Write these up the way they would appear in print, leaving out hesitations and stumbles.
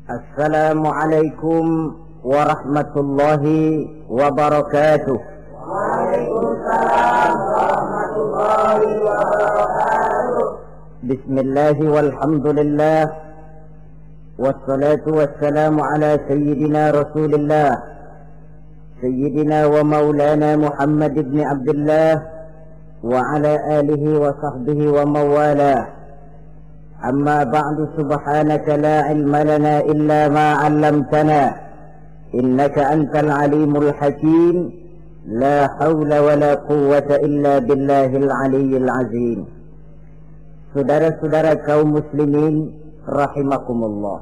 Assalamualaikum warahmatullahi wabarakatuh. Waalaikumsalam warahmatullahi wabarakatuh. Bismillahi walhamdulillah. Wassalatu wassalamu ala sayyidina Rasulillah, sayyidina wa maulana Muhammad ibn Abdullah wa ala alihi wa sahbihi wa mawalah. أما بعد سبحانك لا علم لنا إلا ما علمتنا إنك أنت العليم الحكيم لا حول ولا قوة إلا بالله العلي العظيم. Saudara-saudara kaum muslimin rahimakumullah,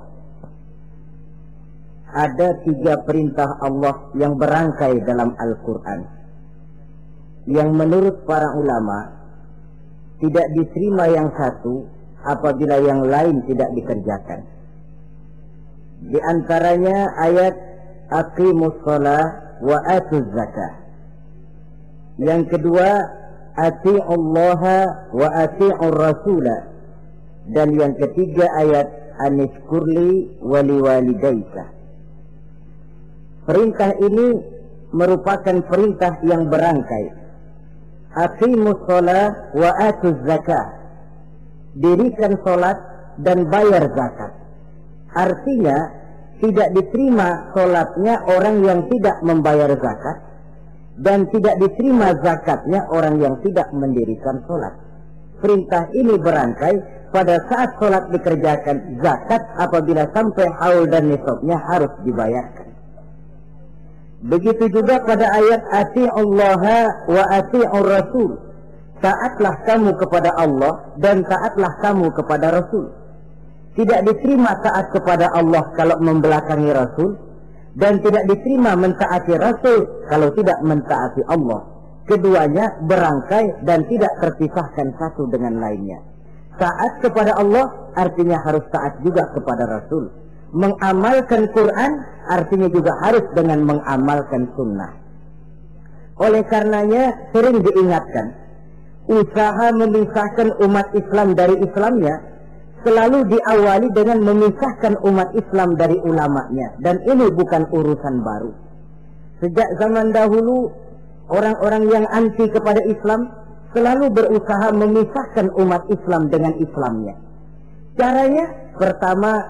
ada 3 perintah Allah yang berangkai dalam Al-Quran yang menurut para ulama tidak diterima yang satu apabila yang lain tidak dikerjakan. Di antaranya ayat aqimus shalah wa atuz zakah. Yang kedua ati'ullaha wa ati'ur rasula. Dan yang ketiga ayat anishkurli wa liwalidayka. Perintah ini merupakan perintah yang berangkai. Aqimus shalah wa atuz zakah. Dirikan sholat dan bayar zakat. Artinya tidak diterima sholatnya orang yang tidak membayar zakat, dan tidak diterima zakatnya orang yang tidak mendirikan sholat. Perintah ini berangkai pada saat sholat dikerjakan, zakat apabila sampai haul dan nisabnya harus dibayarkan. Begitu juga pada ayat ati'ullaha wa ati'ur rasul. Taatlah kamu kepada Allah dan taatlah kamu kepada Rasul. Tidak diterima taat kepada Allah kalau membelakangi Rasul, dan tidak diterima mentaati Rasul kalau tidak mentaati Allah. Keduanya berangkai dan tidak terpisahkan satu dengan lainnya. Taat kepada Allah artinya harus taat juga kepada Rasul. Mengamalkan Quran artinya juga harus dengan mengamalkan sunnah. Oleh karenanya sering diingatkan, usaha memisahkan umat Islam dari Islamnya selalu diawali dengan memisahkan umat Islam dari ulamanya, dan ini bukan urusan baru. Sejak zaman dahulu orang-orang yang anti kepada Islam selalu berusaha memisahkan umat Islam dengan Islamnya. Caranya pertama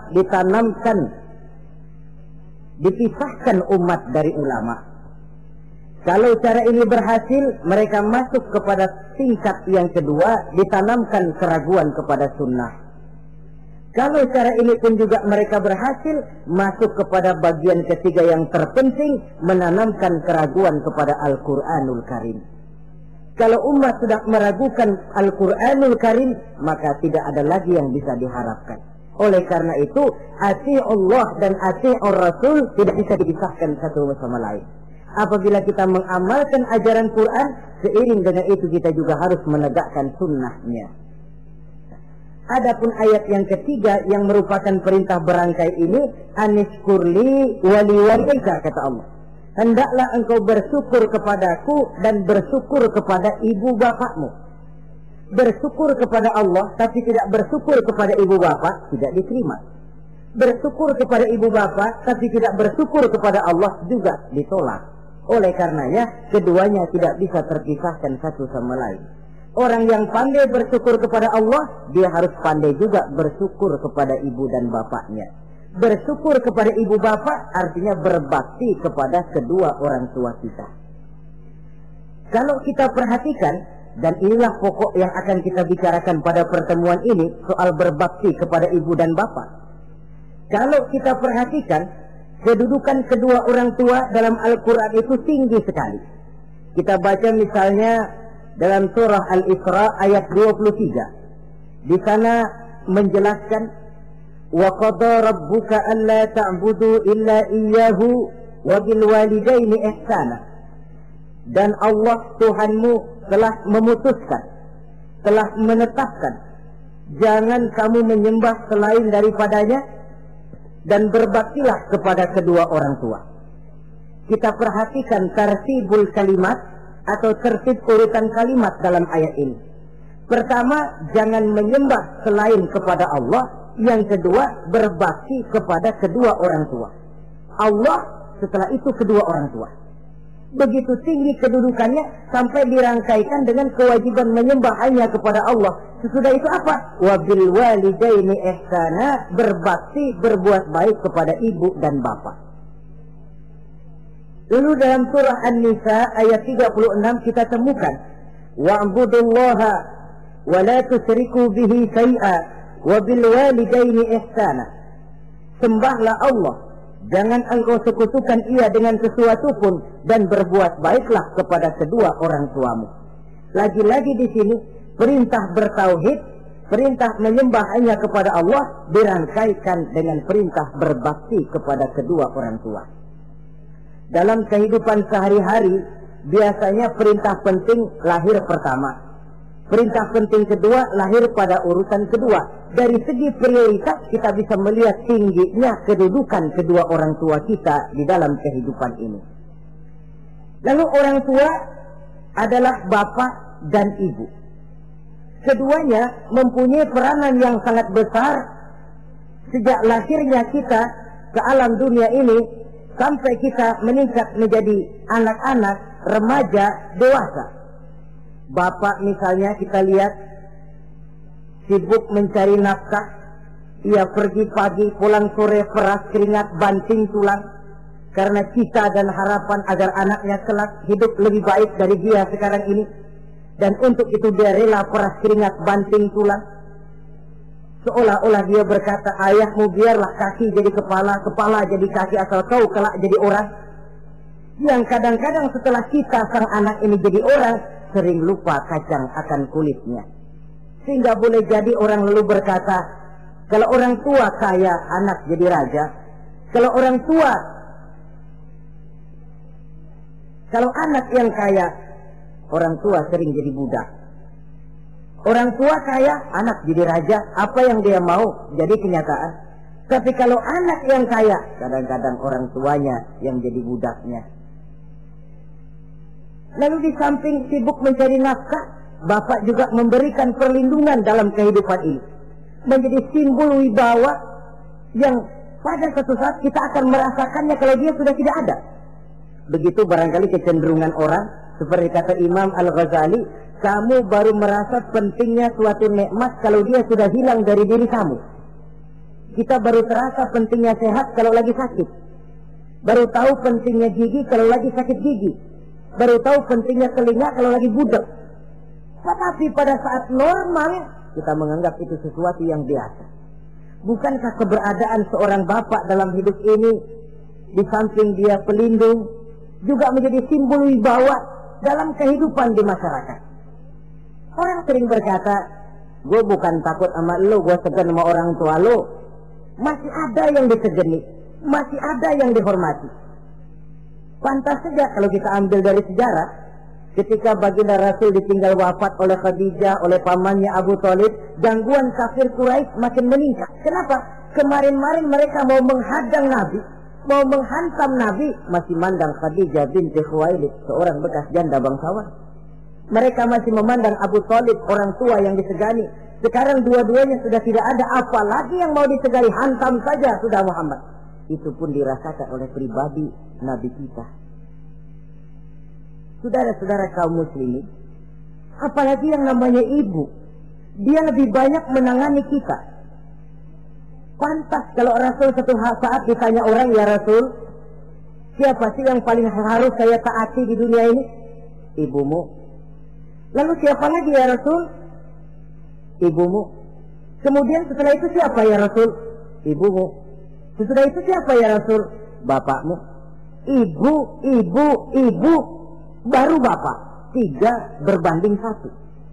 dipisahkan umat dari ulama. Kalau cara ini berhasil, mereka masuk kepada tingkat yang kedua, ditanamkan keraguan kepada sunnah. Kalau cara ini pun juga mereka berhasil, masuk kepada bagian ketiga yang terpenting, menanamkan keraguan kepada Al-Quranul Karim. Kalau umat sudah meragukan Al-Quranul Karim, maka tidak ada lagi yang bisa diharapkan. Oleh karena itu, ati'ullah dan ati'ur rasul tidak bisa dipisahkan satu sama lain. Apabila kita mengamalkan ajaran Quran, seiring dengan itu kita juga harus menegakkan sunnahnya. Adapun ayat yang ketiga yang merupakan perintah berangkai ini, anishkurli waliwalidayka, kata Allah. Hendaklah engkau bersyukur kepadaku dan bersyukur kepada ibu bapakmu. Bersyukur kepada Allah tapi tidak bersyukur kepada ibu bapak tidak diterima. Bersyukur kepada ibu bapak tapi tidak bersyukur kepada Allah juga ditolak. Oleh karenanya keduanya tidak bisa terpisahkan satu sama lain. Orang yang pandai bersyukur kepada Allah, dia harus pandai juga bersyukur kepada ibu dan bapaknya. Bersyukur kepada ibu bapak artinya berbakti kepada kedua orang tua kita. Kalau kita perhatikan, dan inilah pokok yang akan kita bicarakan pada pertemuan ini, soal berbakti kepada ibu dan bapak. Kalau kita perhatikan, kedudukan kedua orang tua dalam Al-Quran itu tinggi sekali. Kita baca misalnya dalam surah Al-Isra ayat 23. Di sana menjelaskan, wa qada rabbuka alla ta'budu illa iyyahu wa bil walidaini ihsana. Dan Allah Tuhanmu telah memutuskan, telah menetapkan, jangan kamu menyembah selain daripadanya, dan berbaktilah kepada kedua orang tua. Kita perhatikan tartibul kalimat atau tertib urutan kalimat dalam ayat ini. Pertama, jangan menyembah selain kepada Allah. yang kedua berbakti kepada kedua orang tua. Allah, setelah itu kedua orang tua. Begitu tinggi kedudukannya sampai dirangkaikan dengan kewajiban menyembah hanya kepada Allah. Sesudah itu apa? Wabil walidaini ihsana, berbakti, berbuat baik kepada ibu dan bapak. Lalu dalam surah An-Nisa ayat 36 kita temukan wa'budullaha wa la tusyriku bihi syai'a wabil walidaini ihsana. Sembahlah Allah, jangan engkau sekutukan ia dengan sesuatu pun, dan berbuat baiklah kepada kedua orang tuamu. Lagi-lagi di sini perintah bertauhid, perintah menyembah hanya kepada Allah dirangkaikan dengan perintah berbakti kepada kedua orang tua. Dalam kehidupan sehari-hari biasanya perintah penting lahir pertama, perintah penting kedua lahir pada urutan kedua. Dari segi prioritas kita bisa melihat tingginya kedudukan kedua orang tua kita di dalam kehidupan ini. Lalu orang tua adalah bapak dan ibu. Keduanya mempunyai peranan yang sangat besar sejak lahirnya kita ke alam dunia ini sampai kita meningkat menjadi anak-anak, remaja, dewasa. Bapak misalnya kita lihat sibuk mencari nafkah, ia pergi pagi pulang sore peras keringat banting tulang karena cita dan harapan agar anaknya kelak hidup lebih baik dari dia sekarang ini, dan untuk itu dia rela peras keringat banting tulang. Seolah-olah dia berkata, ayahmu biarlah kaki jadi kepala, kepala jadi kaki, asal kau kelak jadi orang. Yang kadang-kadang setelah kita sang anak ini jadi orang, sering lupa kacang akan kulitnya. Sehingga boleh jadi orang lalu berkata, kalau orang tua kaya, anak jadi raja. Kalau anak yang kaya, orang tua sering jadi budak. Orang tua kaya, anak jadi raja. Apa yang dia mau jadi kenyataan. Tapi kalau anak yang kaya, kadang-kadang orang tuanya yang jadi budaknya. Lalu di samping sibuk mencari nafkah, bapak juga memberikan perlindungan dalam kehidupan ini. Menjadi simbol wibawa yang pada suatu saat kita akan merasakannya kalau dia sudah tidak ada. Begitu barangkali kecenderungan orang, seperti kata Imam Al-Ghazali, kamu baru merasa pentingnya suatu nikmat kalau dia sudah hilang dari diri kamu. Kita baru terasa pentingnya sehat kalau lagi sakit. Baru tahu pentingnya gigi kalau lagi sakit gigi. Baru tahu pentingnya telinga kalau lagi budak. Tetapi pada saat normal, kita menganggap itu sesuatu yang biasa. Bukankah keberadaan seorang bapak dalam hidup ini, di samping dia pelindung, juga menjadi simbol wibawa dalam kehidupan di masyarakat? Orang sering berkata, gue bukan takut sama lo, gue segan sama orang tua lo. Masih ada yang disegani, masih ada yang dihormati. Pantas saja kalau kita ambil dari sejarah, ketika baginda Rasul ditinggal wafat oleh Khadijah, oleh pamannya Abu Thalib, gangguan kafir Quraisy makin meningkat. Kenapa? Kemarin-marin mereka mau menghadang Nabi, mau menghantam Nabi, masih mandang Khadijah binti Khuwailid, seorang bekas janda bangsawan. Mereka masih memandang Abu Thalib, orang tua yang disegani. Sekarang dua-duanya sudah tidak ada, apalagi yang mau disegani, hantam saja sudah Muhammad. Itu pun dirasakan oleh pribadi Nabi kita. Saudara-saudara kaum muslimin, apalagi yang namanya ibu, dia lebih banyak menangani kita. Pantas kalau Rasul satu saat ditanya orang, ya Rasul, siapa sih yang paling harus saya taati di dunia ini? Ibumu. Lalu siapa lagi ya Rasul? Ibumu. Kemudian setelah itu siapa ya Rasul? Ibumu. Setelah itu siapa ya Rasul? Bapakmu. Ibu, baru bapak. 3 berbanding 1.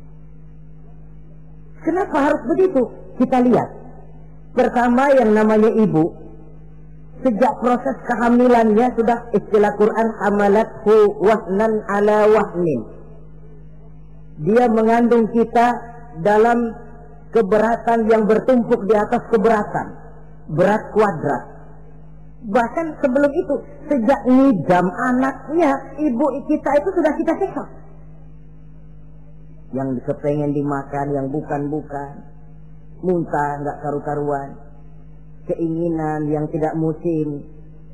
Kenapa harus begitu? Kita lihat. Pertama yang namanya ibu, sejak proses kehamilannya sudah istilah Quran hamalathu wahnan ala wahnin. Dia mengandung kita dalam keberatan yang bertumpuk di atas keberatan. Berat kuadrat. Bahkan sebelum itu, sejak ngidam anaknya, ibu kita itu sudah kita siksa. Yang kepengen dimakan, yang bukan-bukan. muntah nggak karu-karuan, keinginan yang tidak musim,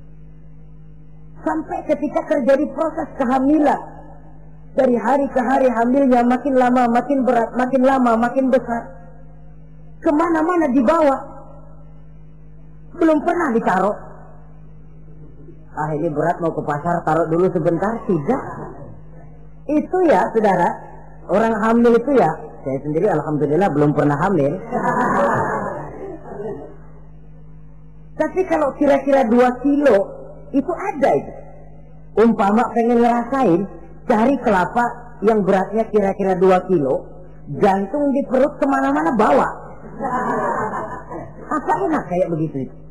sampai ketika terjadi proses kehamilan, dari hari ke hari hamilnya makin lama makin berat, makin lama makin besar, kemana-mana dibawa, belum pernah ditaruh. Ini berat mau ke pasar, taruh dulu sebentar. Tidak. Itu ya saudara, orang hamil itu ya, saya sendiri alhamdulillah belum pernah hamil. Tapi kalau kira-kira 2 kilo itu ada itu. Umpama pengen ngerasain, cari kelapa yang beratnya kira-kira 2 kilo, jantung di perut kemana-mana bawa. Apa enak kayak begitu itu?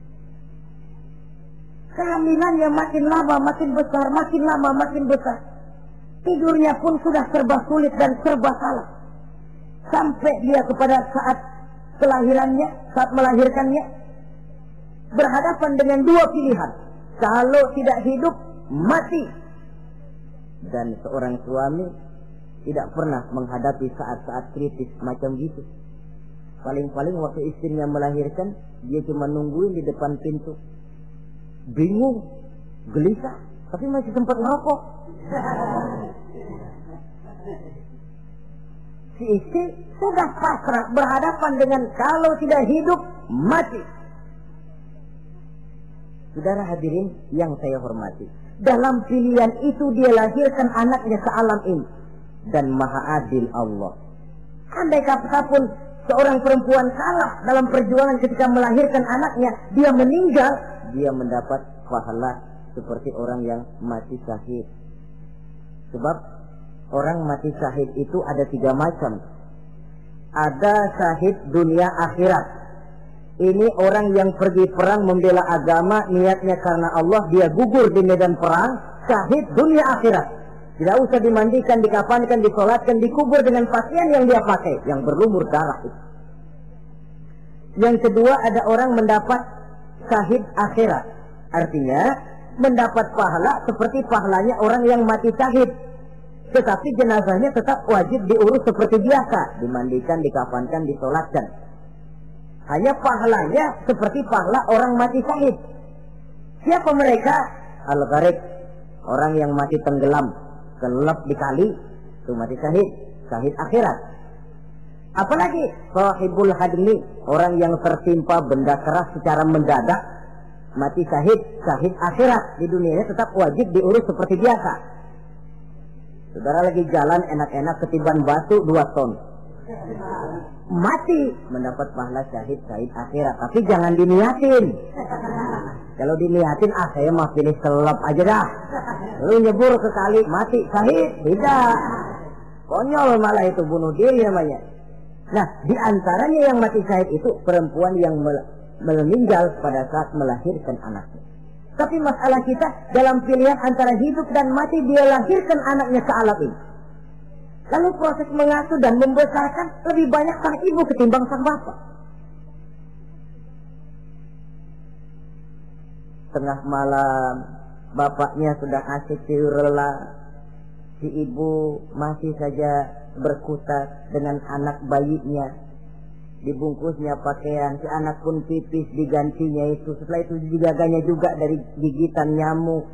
Kehamilannya makin lama makin besar, makin lama makin besar. Tidurnya pun sudah serba sulit dan serba salah. Sampai dia kepada saat kelahirannya, saat melahirkannya, berhadapan dengan 2 pilihan. Kalau tidak hidup, mati. Dan seorang suami tidak pernah menghadapi saat-saat kritis macam gitu. Paling-paling waktu istrinya melahirkan, dia cuma nungguin di depan pintu. Bingung, gelisah, tapi masih sempat ngerokok. Si istri sudah pasrah berhadapan dengan kalau tidak hidup, mati. Saudara hadirin yang saya hormati, dalam pilihan itu dia lahirkan anaknya ke alam ini. Dan maha adil Allah. Andai kata pun seorang perempuan kalah dalam perjuangan ketika melahirkan anaknya, dia meninggal, dia mendapat pahala seperti orang yang mati syahid. Sebab orang mati syahid itu ada 3 macam. Ada syahid dunia akhirat. Ini orang yang pergi perang membela agama, niatnya karena Allah, dia gugur di medan perang, syahid dunia akhirat. Tidak usah dimandikan, dikafankan, disolatkan, dikubur dengan pakaian yang dia pakai, yang berlumur darah itu. Yang kedua, ada orang mendapat syahid akhirat. Artinya mendapat pahala seperti pahalanya orang yang mati syahid. Tetapi jenazahnya tetap wajib diurus seperti biasa, dimandikan, dikafankan, disolatkan. Hanya pahalanya seperti pahala orang mati syahid. Siapa mereka? Al-Gharib, orang yang mati tenggelam, kelelep di kali, itu mati syahid, syahid akhirat. Apalagi sahibul hadmi, orang yang tertimpa benda keras secara mendadak, mati syahid, syahid akhirat. Di dunianya tetap wajib diurus seperti biasa. Saudara lagi jalan enak-enak ketiban batu 2 ton, mati, mendapat pahala syahid, syahid akhirat. Tapi jangan diniatin. Kalau diniatin, saya mah pilih selap aja dah, lu nyebur ke kali, mati syahid. Tidak, konyol malah itu, bunuh diri namanya. Nah, diantaranya yang mati syahid itu perempuan yang meninggal pada saat melahirkan anaknya. Tapi masalah kita dalam pilihan antara hidup dan mati, dia lahirkan anaknya ke alam ini. Lalu proses mengasuh dan membesarkan lebih banyak sang ibu ketimbang sang bapak. Tengah malam, bapaknya sudah asik tidur lelap, si ibu masih saja berkutat dengan anak bayinya. Dibungkusnya pakaian, si anak pun pipis, digantinya itu. Setelah itu dijaganya juga dari gigitan nyamuk.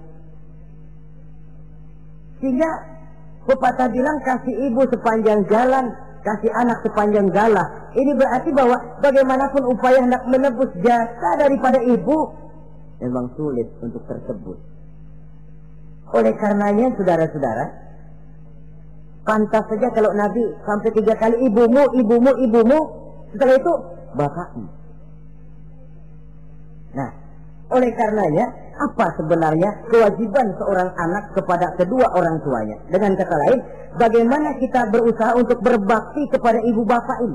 Sehingga pepatah bilang, kasih ibu sepanjang jalan, kasih anak sepanjang galah. Ini berarti bahwa bagaimanapun upaya hendak menebus jasa daripada ibu, memang sulit untuk tersebut. Oleh karenanya saudara-saudara, pantas saja kalau Nabi sampai 3 kali ibumu, ibumu, ibumu, setelah itu bapakmu. Nah, oleh karenanya apa sebenarnya kewajiban seorang anak kepada kedua orang tuanya? Dengan kata lain, bagaimana kita berusaha untuk berbakti kepada ibu bapak ini?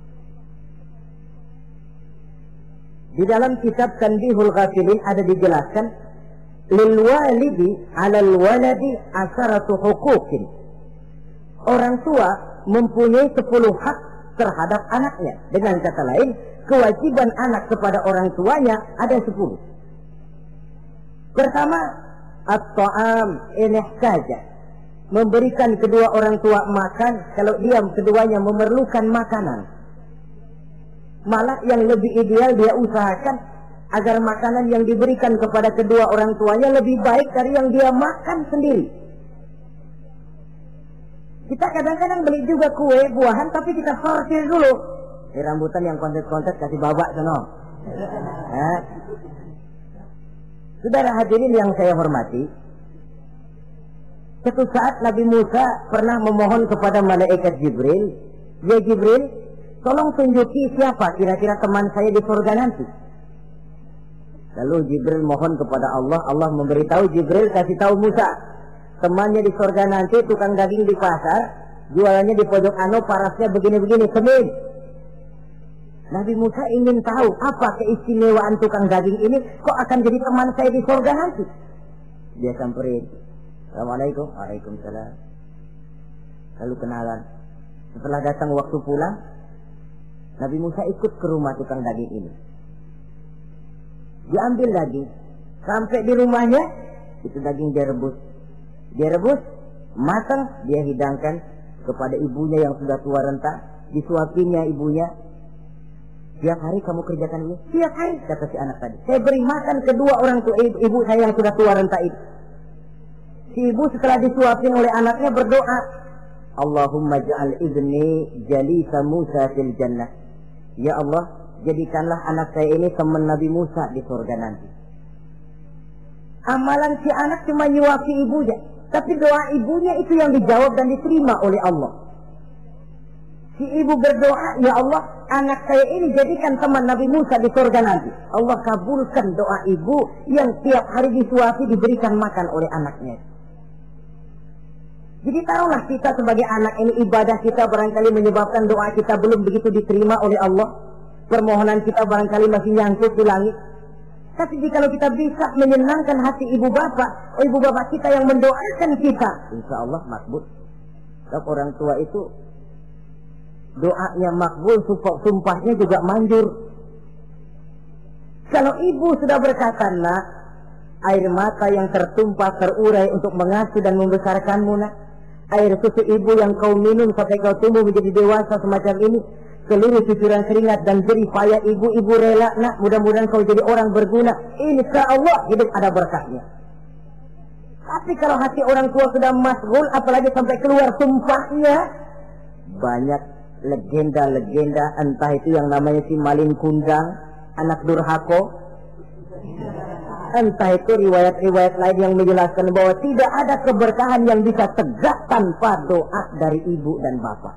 Di dalam kitab Tanbihul Ghafilin ada dijelaskan, lil walidi 'alal waladi asharatu huquqin. Orang tua mempunyai 10 hak terhadap anaknya. Dengan kata lain, kewajiban anak kepada orang tuanya ada 10. Pertama, at-ta'am in ihtaja, memberikan kedua orang tua makan kalau dia keduanya memerlukan makanan. Malah yang lebih ideal dia usahakan agar makanan yang diberikan kepada kedua orang tuanya lebih baik dari yang dia makan sendiri. Kita kadang-kadang beli juga kue, buahan, tapi kita sortir dulu. Rambutan yang kontes-kontes kasih babak sono. Saudara hadirin yang saya hormati, suatu saat Nabi Musa pernah memohon kepada malaikat Jibril, "Ya Jibril, tolong tunjuki siapa kira-kira teman saya di surga nanti." Lalu Jibril mohon kepada Allah, Allah memberitahu Jibril kasih tahu Musa, temannya di surga nanti tukang daging di pasar, jualannya di pojok parasnya begini-begini, semin. Nabi Musa ingin tahu apa keistimewaan tukang daging ini, kok akan jadi teman saya di surga nanti. Dia samperin, "Assalamualaikum." "Waalaikumsalam." Lalu kenalan. Setelah datang waktu pulang, Nabi Musa ikut ke rumah tukang daging ini. Diambil daging, sampai di rumahnya, itu daging direbus. Dia rebus, matang, dia hidangkan kepada ibunya yang sudah tua renta, disuapinya ibunya. "Tiap hari kamu kerjakan ini?" "Tiap hari," kata si anak tadi. "Saya beri makan kedua orang tua ibu saya yang sudah tua renta itu." Si ibu setelah disuapin oleh anaknya berdoa, "Allahumma ja'al ibni jalisa Musa fil jannah." Ya Allah, jadikanlah anak saya ini teman Nabi Musa di surga nanti. Amalan si anak cuma nyuapi ibunya, tapi doa ibunya itu yang dijawab dan diterima oleh Allah. Si ibu berdoa, "Ya Allah, anak saya ini jadikan teman Nabi Musa di surga nanti." Allah kabulkan doa ibu yang tiap hari disuapi diberikan makan oleh anaknya. Jadi taruhlah kita sebagai anak ini, ibadah kita barangkali menyebabkan doa kita belum begitu diterima oleh Allah. Permohonan kita barangkali masih nyangkut di langit. Tapi jika kita bisa menyenangkan hati ibu bapak kita yang mendoakan kita, insya Allah makbul. Sebab orang tua itu doanya makbul, sumpahnya juga manjur. Kalau ibu sudah berkata, "Nak, air mata yang tertumpah terurai untuk mengasuh dan membesarkanmu, nak. Air susu ibu yang kau minum sampai kau tumbuh menjadi dewasa semacam ini, seluruh cucuran keringat dan jerih payah ibu rela, nak. Mudah-mudahan kau jadi orang berguna. Insya Allah hidup ada berkahnya." Tapi kalau hati orang tua sudah masgul, apalagi sampai keluar sumpahnya, banyak legenda-legenda, entah itu yang namanya si Malin Kundang, anak durhako, entah itu riwayat-riwayat lain yang menjelaskan bahwa tidak ada keberkahan yang bisa tegak tanpa doa dari ibu dan bapak.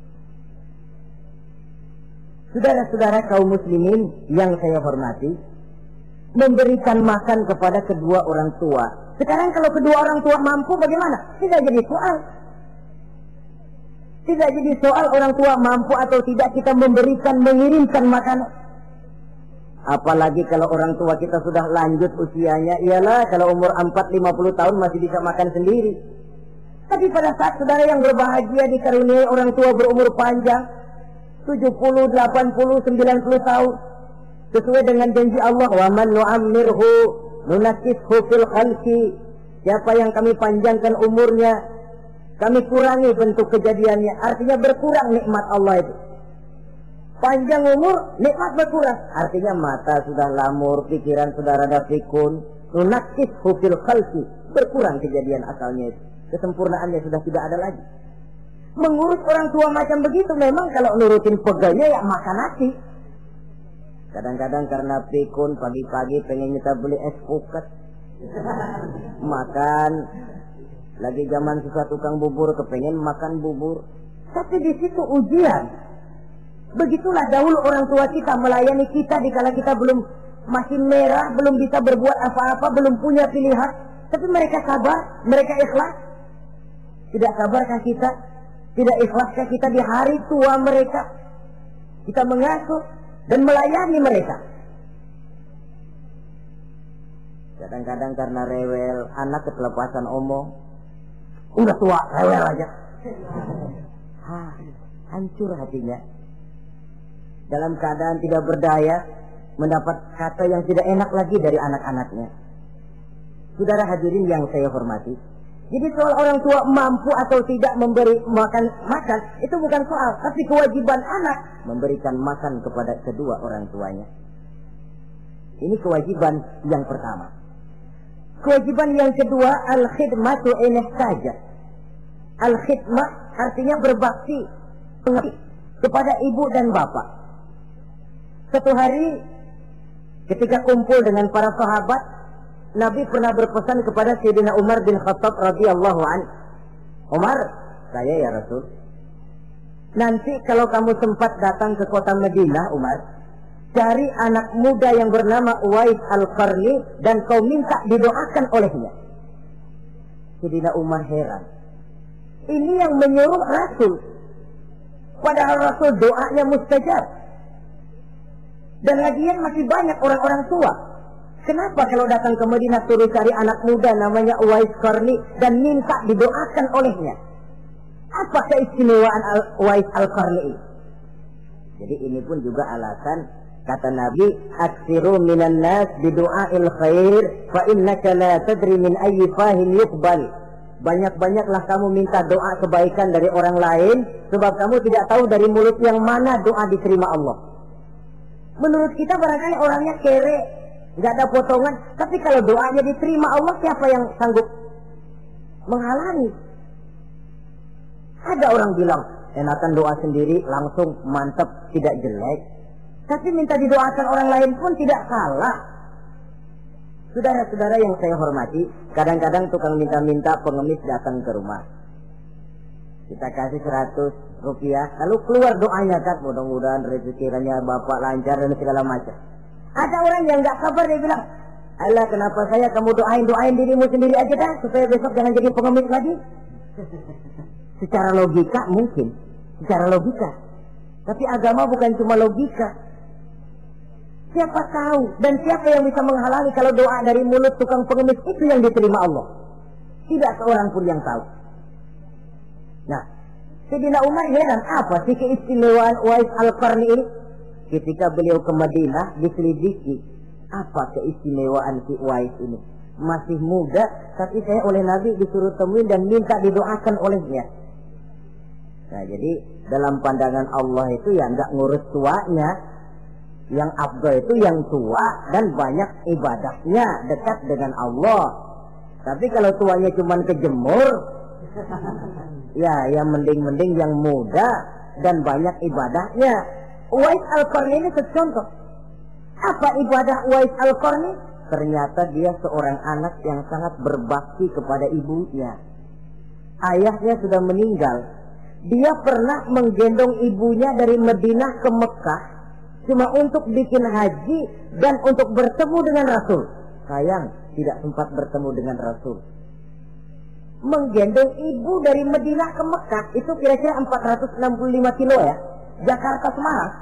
Saudara-saudara kaum muslimin yang saya hormati, memberikan makan kepada kedua orang tua. Sekarang kalau kedua orang tua mampu bagaimana? Tidak jadi soal. Tidak jadi soal orang tua mampu atau tidak kita memberikan, mengirimkan makanan. Apalagi kalau orang tua kita sudah lanjut usianya, ialah kalau umur 40-50 tahun masih bisa makan sendiri. Tapi pada saat saudara yang berbahagia dikaruniai orang tua berumur panjang, 70, 80, 90 tahun, sesuai dengan janji Allah, "Wa man nu'ammirhu nunakkishu fil khalqi." Siapa yang kami panjangkan umurnya, kami kurangi bentuk kejadiannya. Artinya berkurang nikmat Allah itu. Panjang umur, nikmat berkurang. Artinya mata sudah lamur, pikiran sudah rada pikun. Nunakkishu fil khalqi, berkurang kejadian asalnya itu. Kesempurnaannya sudah tidak ada lagi. Mengurus orang tua macam begitu memang kalau nurutin pegawainya ya makan nasi. Kadang-kadang karena pikun pagi-pagi pengen kita beli es puket. Makan. Lagi zaman susah tukang bubur kepengen makan bubur. Tapi di situ ujian. Begitulah dahulu orang tua kita melayani kita dikala kita belum masih merah, belum bisa berbuat apa-apa, belum punya pilihan. Tapi mereka sabar, mereka ikhlas. Tidak sabarkah kita? Tidak ikhlaskah kita di hari tua mereka? Kita mengasuh dan melayani mereka. Kadang-kadang karena rewel, anak ketelepasan omong. Udah tua, rewel aja. Hancur hatinya. Dalam keadaan tidak berdaya, mendapat kata yang tidak enak lagi dari anak-anaknya. Saudara hadirin yang saya hormati, Jadi soal orang tua mampu atau tidak memberi makan itu bukan soal, tapi kewajiban anak memberikan makan kepada kedua orang tuanya. Ini kewajiban yang pertama. Kewajiban yang kedua, al-khidmatu in ihtaja. Al-khidmah artinya berbakti kepada ibu dan bapak. Satu hari ketika kumpul dengan para sahabat, Nabi pernah berpesan kepada Sayyidina Umar bin Khattab radhiyallahu anhu. Umar, saya ya Rasul, nanti kalau kamu sempat datang ke kota Madinah, Umar, cari anak muda yang bernama Uwais Al-Qarni dan kau minta didoakan olehnya. Sayyidina Umar heran. Ini yang menyuruh Rasul. Padahal Rasul doanya mustajab. Dan lagian masih banyak orang-orang tua. Kenapa kalau datang ke Madinah suruh cari anak muda namanya Uwais Qarni dan minta didoakan olehnya? Apa keistimewaan Uwais Al-Qarni ini? Jadi ini pun juga alasan kata Nabi, aksiru minan nas bidu'ail khair fa innaka la tadri min ayyi fahin yuqbal. Banyak-banyaklah kamu minta doa kebaikan dari orang lain, sebab kamu tidak tahu dari mulut yang mana doa diterima Allah. Menurut kita barangkali orangnya kere, nggak ada potongan, tapi kalau doanya diterima Allah, siapa yang sanggup menghalangi? Ada orang bilang, enakan doa sendiri langsung mantap, tidak jelek. Tapi minta didoakan orang lain pun tidak salah. Saudara-saudara yang saya hormati, kadang-kadang tukang minta-minta pengemis datang ke rumah. Kita kasih 100 rupiah, lalu keluar doanya kan, mudah-mudahan rezekinya bapak lancar dan segala macam. Ada orang yang nggak sabar, dia bilang, Allah kenapa saya kamu doain dirimu sendiri aja dah, supaya besok jangan jadi pengemis lagi. Secara logika mungkin, secara logika. Tapi agama bukan cuma logika. Siapa tahu dan siapa yang bisa menghalangi kalau doa dari mulut tukang pengemis itu yang diterima Allah? Tidak seorang pun yang tahu. Nah, Sayyidina Umar heran, apa sih keistimewaan Uwais Al-Qarni ini? Ketika beliau ke Madinah diselidiki, apa keistimewaan si Uwais ini? Masih muda, tapi saya oleh Nabi disuruh temuin dan minta didoakan olehnya. Nah, jadi dalam pandangan Allah itu ya nggak ngurus tuanya. Yang afdal itu yang tua dan banyak ibadahnya, dekat dengan Allah. Tapi kalau tuanya cuma kejemur, ya mending yang muda dan banyak ibadahnya. Uwais Al-Qarni ini contoh. Apa ibadah Uwais Al-Qarni? Ternyata dia seorang anak yang sangat berbakti kepada ibunya. Ayahnya sudah meninggal. Dia pernah menggendong ibunya dari Madinah ke Mekah cuma untuk bikin haji dan untuk bertemu dengan Rasul. Sayang, tidak sempat bertemu dengan Rasul. Menggendong ibu dari Madinah ke Mekah itu kira-kira 465 kilo ya. Jakarta Semarang.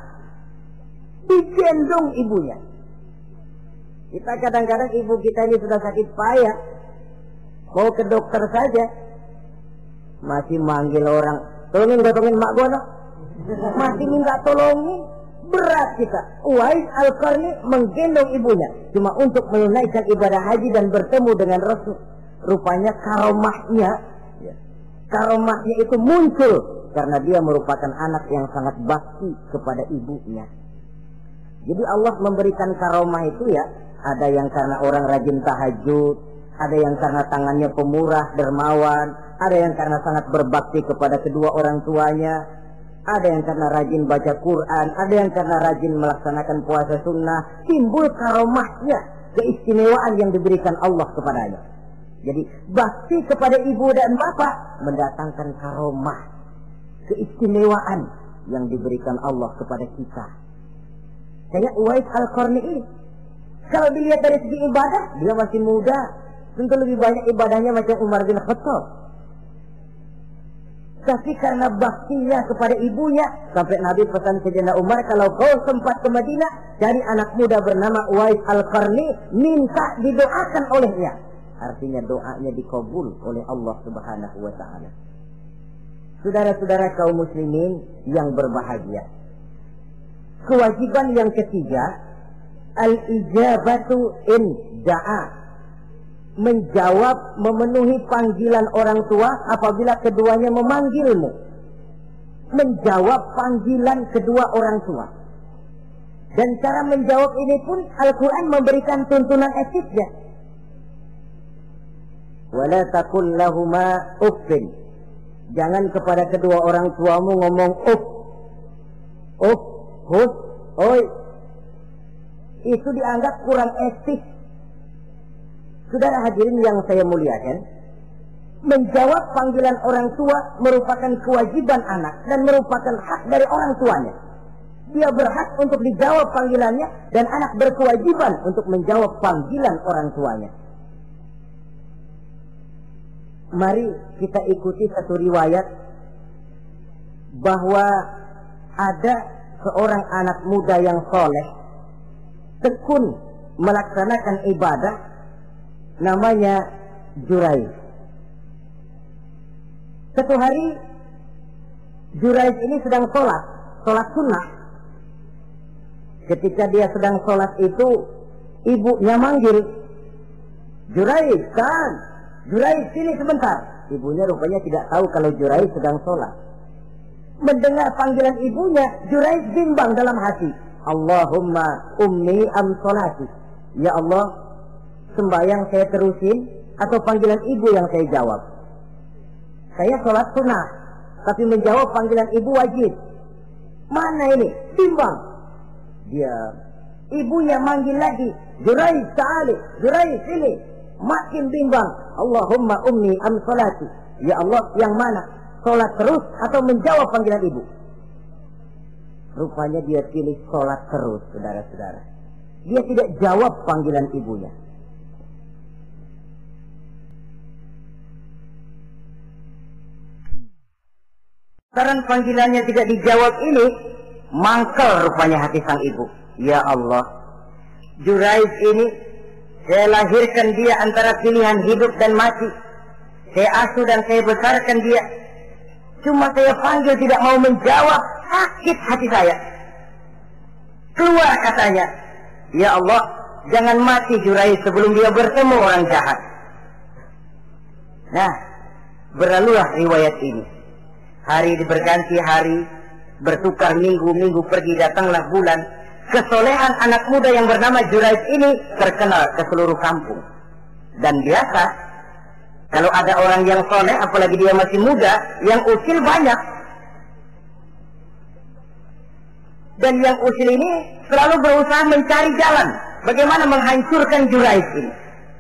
Digendong ibunya. Kita kadang-kadang ibu kita ini sudah sakit payah, mau ke dokter saja masih manggil orang, tolongin mak gua, masih minta tolongin. Berat kita. Uwais Al-Qarni menggendong ibunya cuma untuk menunaikan ibadah haji dan bertemu dengan Rasul. Rupanya karomahnya itu muncul karena dia merupakan anak yang sangat bakti kepada ibunya. Jadi Allah memberikan karomah itu ya, ada yang karena orang rajin tahajud, ada yang karena tangannya pemurah, dermawan, ada yang karena sangat berbakti kepada kedua orang tuanya, ada yang karena rajin baca Quran, ada yang karena rajin melaksanakan puasa sunnah. Timbul karomahnya, keistimewaan yang diberikan Allah kepadanya. Jadi bakti kepada ibu dan bapak mendatangkan karomah, keistimewaan yang diberikan Allah kepada kita. Kayak Uwais Al-Qarni ini, kalau dilihat dari segi ibadah, dia masih muda, tentu lebih banyak ibadahnya macam Umar bin Khattab. Tapi karena baktinya kepada ibunya, sampai Nabi pesan Sayyidina Umar, kalau kau sempat ke Madinah, cari anak muda bernama Uwais Al-Qarni, minta didoakan olehnya. Artinya doanya dikabul oleh Allah Subhanahu wa ta'ala. Saudara-saudara kaum muslimin yang berbahagia, kewajiban yang ketiga, al-ijabatu in da'a. menjawab, memenuhi panggilan orang tua apabila keduanya memanggilmu. Menjawab panggilan kedua orang tua. Dan cara menjawab ini pun Al-Quran memberikan tuntunan etiknya. Wala taqul lahuma uffin. Jangan kepada kedua orang tuamu ngomong uff. Uff, hus, oi. Itu dianggap kurang etik. Saudara hadirin yang saya muliakan, menjawab panggilan orang tua merupakan kewajiban anak dan merupakan hak dari orang tuanya. Dia berhak untuk dijawab panggilannya dan anak berkewajiban untuk menjawab panggilan orang tuanya. Mari kita ikuti satu riwayat bahwa ada seorang anak muda yang soleh, tekun melaksanakan ibadah, namanya Juraij. Satu hari Juraij ini sedang sholat sunnah. Ketika dia sedang sholat itu, ibunya manggil, Juraij, kan? Juraij, sini sebentar. Ibunya rupanya tidak tahu kalau Juraij sedang sholat. Mendengar panggilan ibunya, Juraij bimbang dalam hati. Allahumma ummi am sholati. Ya Allah, sembahyang saya terusin atau panggilan ibu yang saya jawab? Saya sholat sunnah, tapi menjawab panggilan ibu wajib. Mana ini? Bimbang. Dia, ibunya manggil lagi, Juraij ta'ali, Juraij sini. Makin bimbang. Allahumma ummi am sholati. Ya Allah, yang mana? Sholat terus atau menjawab panggilan ibu? Rupanya dia pilih sholat terus, saudara-saudara. Dia tidak jawab panggilan ibunya. Karena panggilannya tidak dijawab ini, mangkel rupanya hati sang ibu. Ya Allah, Juraij ini saya lahirkan dia antara pilihan hidup dan mati. Saya asuh dan saya besarkan dia. Cuma saya panggil tidak mau menjawab, sakit hati saya. Keluar katanya, ya Allah, jangan mati Juraij sebelum dia bertemu orang jahat. Nah, berlalulah riwayat ini. Hari berganti hari, bertukar minggu pergi datanglah bulan. Kesolehan anak muda yang bernama Juraij ini terkenal ke seluruh kampung. Dan biasa, kalau ada orang yang soleh, apalagi dia masih muda, yang usil banyak. Dan yang usil ini selalu berusaha mencari jalan bagaimana menghancurkan Juraij ini.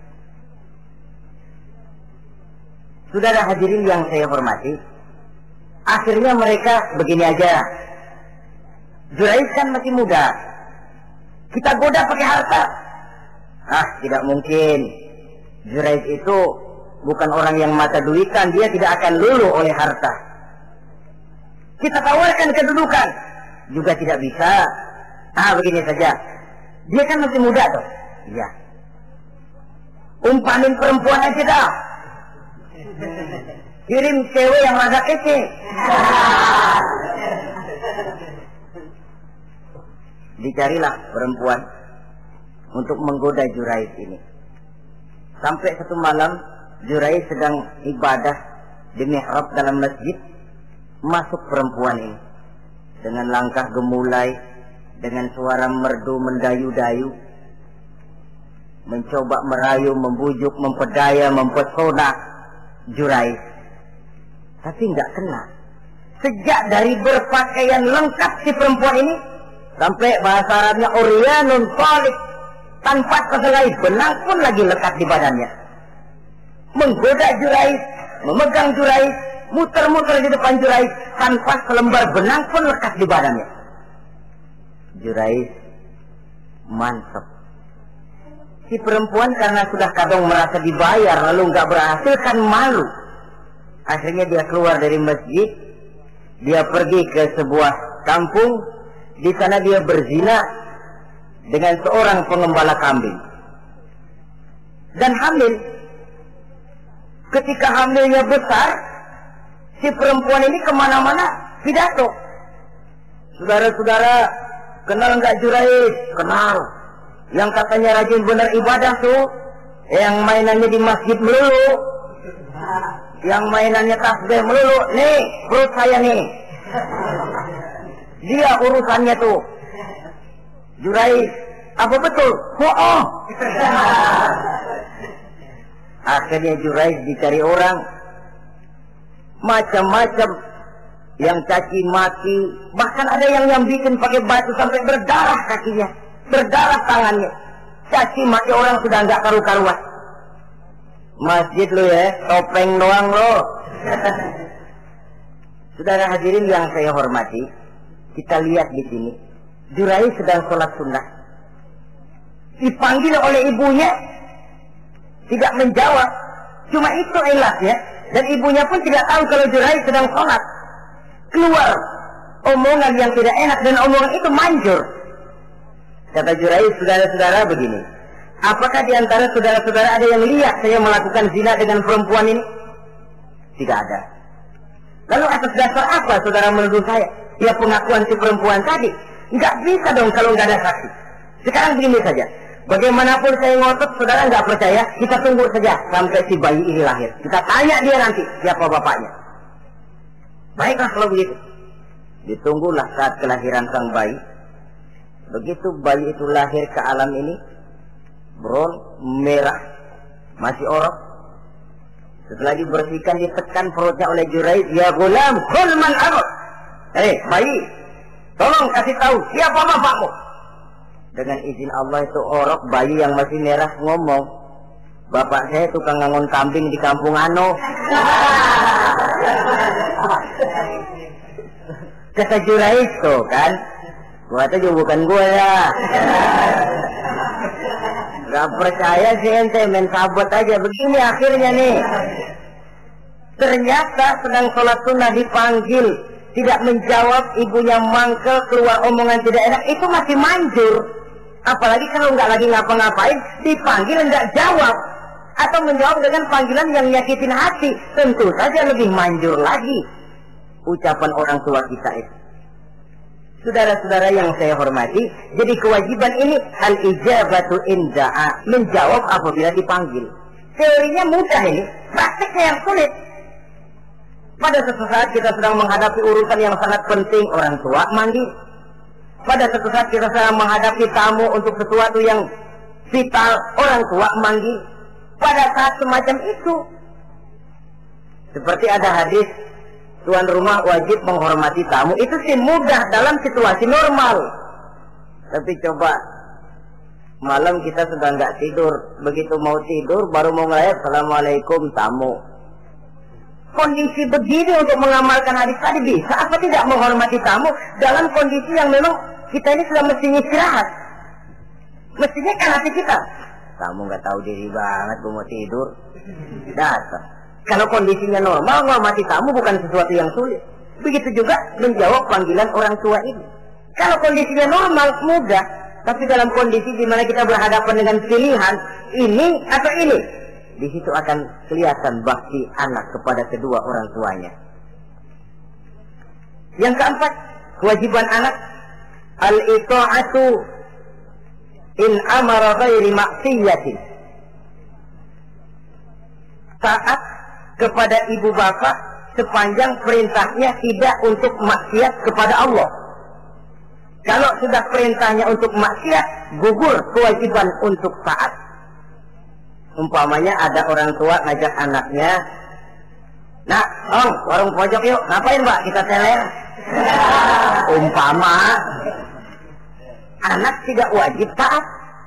Saudara hadirin yang saya hormati, akhirnya mereka begini aja. Juraij kan masih muda, kita goda pakai harta. Tidak mungkin. Juraij itu bukan orang yang mata duitan, dia tidak akan luluh oleh harta. Kita tawarkan kedudukan, juga tidak bisa. Begini saja, dia kan masih muda tuh. Iya. Umpamin perempuan aja dah. Kirim cewek yang agak kece. Dicarilah perempuan untuk menggoda Juraij ini. Sampai satu malam Juraij sedang ibadah di mihrab dalam masjid. Masuk perempuan ini dengan langkah gemulai, dengan suara merdu mendayu-dayu, mencoba merayu, membujuk, mempedaya, mempesona Juraij. Tapi nggak kena. Sejak dari berpakaian lengkap si perempuan ini, sampai bahasa Arabnya Uryanun Talik, tanpa keselai benang pun lagi lekat di badannya. Menggoda Juraij, memegang Juraij, muter-muter di depan Juraij, tanpa selembar benang pun lekat di badannya. Juraij mantap. Si perempuan karena sudah kadang merasa dibayar lalu nggak berhasil kan malu. Akhirnya dia keluar dari masjid, dia pergi ke sebuah kampung. Di sana dia berzina dengan seorang pengembala kambing dan hamil. Ketika hamilnya besar, si perempuan ini kemana-mana pidato. Saudara-saudara, kenal nggak Juraij? Kenal. Yang katanya rajin benar ibadah tuh, Yang mainannya di masjid melulu, yang mainannya tasbih melulu. Nih, perut saya nih. Dia urusannya tuh. Jurais, apa betul? Oh. Akhirnya Jurais dicari orang, macam-macam, yang caci maki, bahkan ada yang bikin pakai batu sampai berdarah kakinya, berdarah tangannya. Caci maki orang sudah nggak karu-karuan. Masjid lo ya, topeng doang lo. Saudara hadirin yang saya hormati, kita lihat di sini, Jurais sedang sholat sunnah. Dipanggil oleh ibunya, tidak menjawab. Cuma itu ilasnya, dan ibunya pun tidak tahu kalau Jurais sedang sholat. Keluar omongan yang tidak enak, dan omongan itu manjur. Kata Jurais, saudara-saudara begini, apakah di antara saudara-saudara ada yang lihat saya melakukan zina dengan perempuan ini? Tidak ada. Lalu atas dasar apa saudara menuduh saya? Ya pengakuan si perempuan tadi. Nggak bisa dong kalau nggak ada saksi. Sekarang begini saja, bagaimanapun saya ngotot, saudara nggak percaya, kita tunggu saja sampai si bayi ini lahir. Kita tanya dia nanti siapa bapaknya. Baiklah kalau begitu. Ditunggulah saat kelahiran sang bayi. Begitu bayi itu lahir ke alam ini, bron, merah, masih orok. Setelah dibersihkan, ditekan perutnya oleh Jurais, ya gulam, kul man abuk. Bayi, tolong kasih tahu siapa bapakmu. Dengan izin Allah itu orok, bayi yang masih merah ngomong, bapak saya tukang ngangon kambing di kampung Ano. Kata Jurais tuh kan, gua tuh juga bukan gua ya. Gak percaya sih ente, main sabot aja. Begini akhirnya nih, ternyata sedang sholat sunnah dipanggil, tidak menjawab, ibunya mangkel, keluar omongan tidak enak, itu masih manjur. Apalagi kalau nggak lagi ngapa-ngapain, dipanggil nggak jawab, atau menjawab dengan panggilan yang nyakitin hati, tentu saja lebih manjur lagi ucapan orang tua kita itu. Saudara-saudara yang saya hormati, jadi kewajiban ini al-ijabatu inda'a, menjawab apabila dipanggil. Teorinya mudah ini, praktiknya yang sulit. Pada suatu saat kita sedang menghadapi urusan yang sangat penting, orang tua manggil. Pada suatu saat kita sedang menghadapi tamu untuk sesuatu yang vital, orang tua manggil. Pada saat semacam itu, seperti ada hadis, tuan rumah wajib menghormati tamu, itu sih mudah dalam situasi normal. Tapi coba malam kita sudah nggak tidur, begitu mau tidur baru mau ngelayat assalamualaikum tamu. Kondisi begini untuk mengamalkan hadis tadi bisa apa tidak menghormati tamu dalam kondisi yang memang kita ini sudah mestinya istirahat, mestinya kan hati kita, tamu nggak tahu diri banget, gue mau tidur, datang. Kalau kondisinya normal, menghormati tamu bukan sesuatu yang sulit. Begitu juga menjawab panggilan orang tua ini. Kalau kondisinya normal, mudah. Tapi dalam kondisi di mana kita berhadapan dengan pilihan ini atau ini, di situ akan kelihatan bakti anak kepada kedua orang tuanya. Yang keempat, kewajiban anak al-ita'atu in amara ghairi maksiyatin. Taat kepada ibu bapak sepanjang perintahnya tidak untuk maksiat kepada Allah. Kalau sudah perintahnya untuk maksiat, gugur kewajiban untuk taat. Umpamanya ada orang tua ngajak anaknya, nak, warung pojok yuk, ngapain mbak? Kita teler. Umpama, anak tidak wajib taat.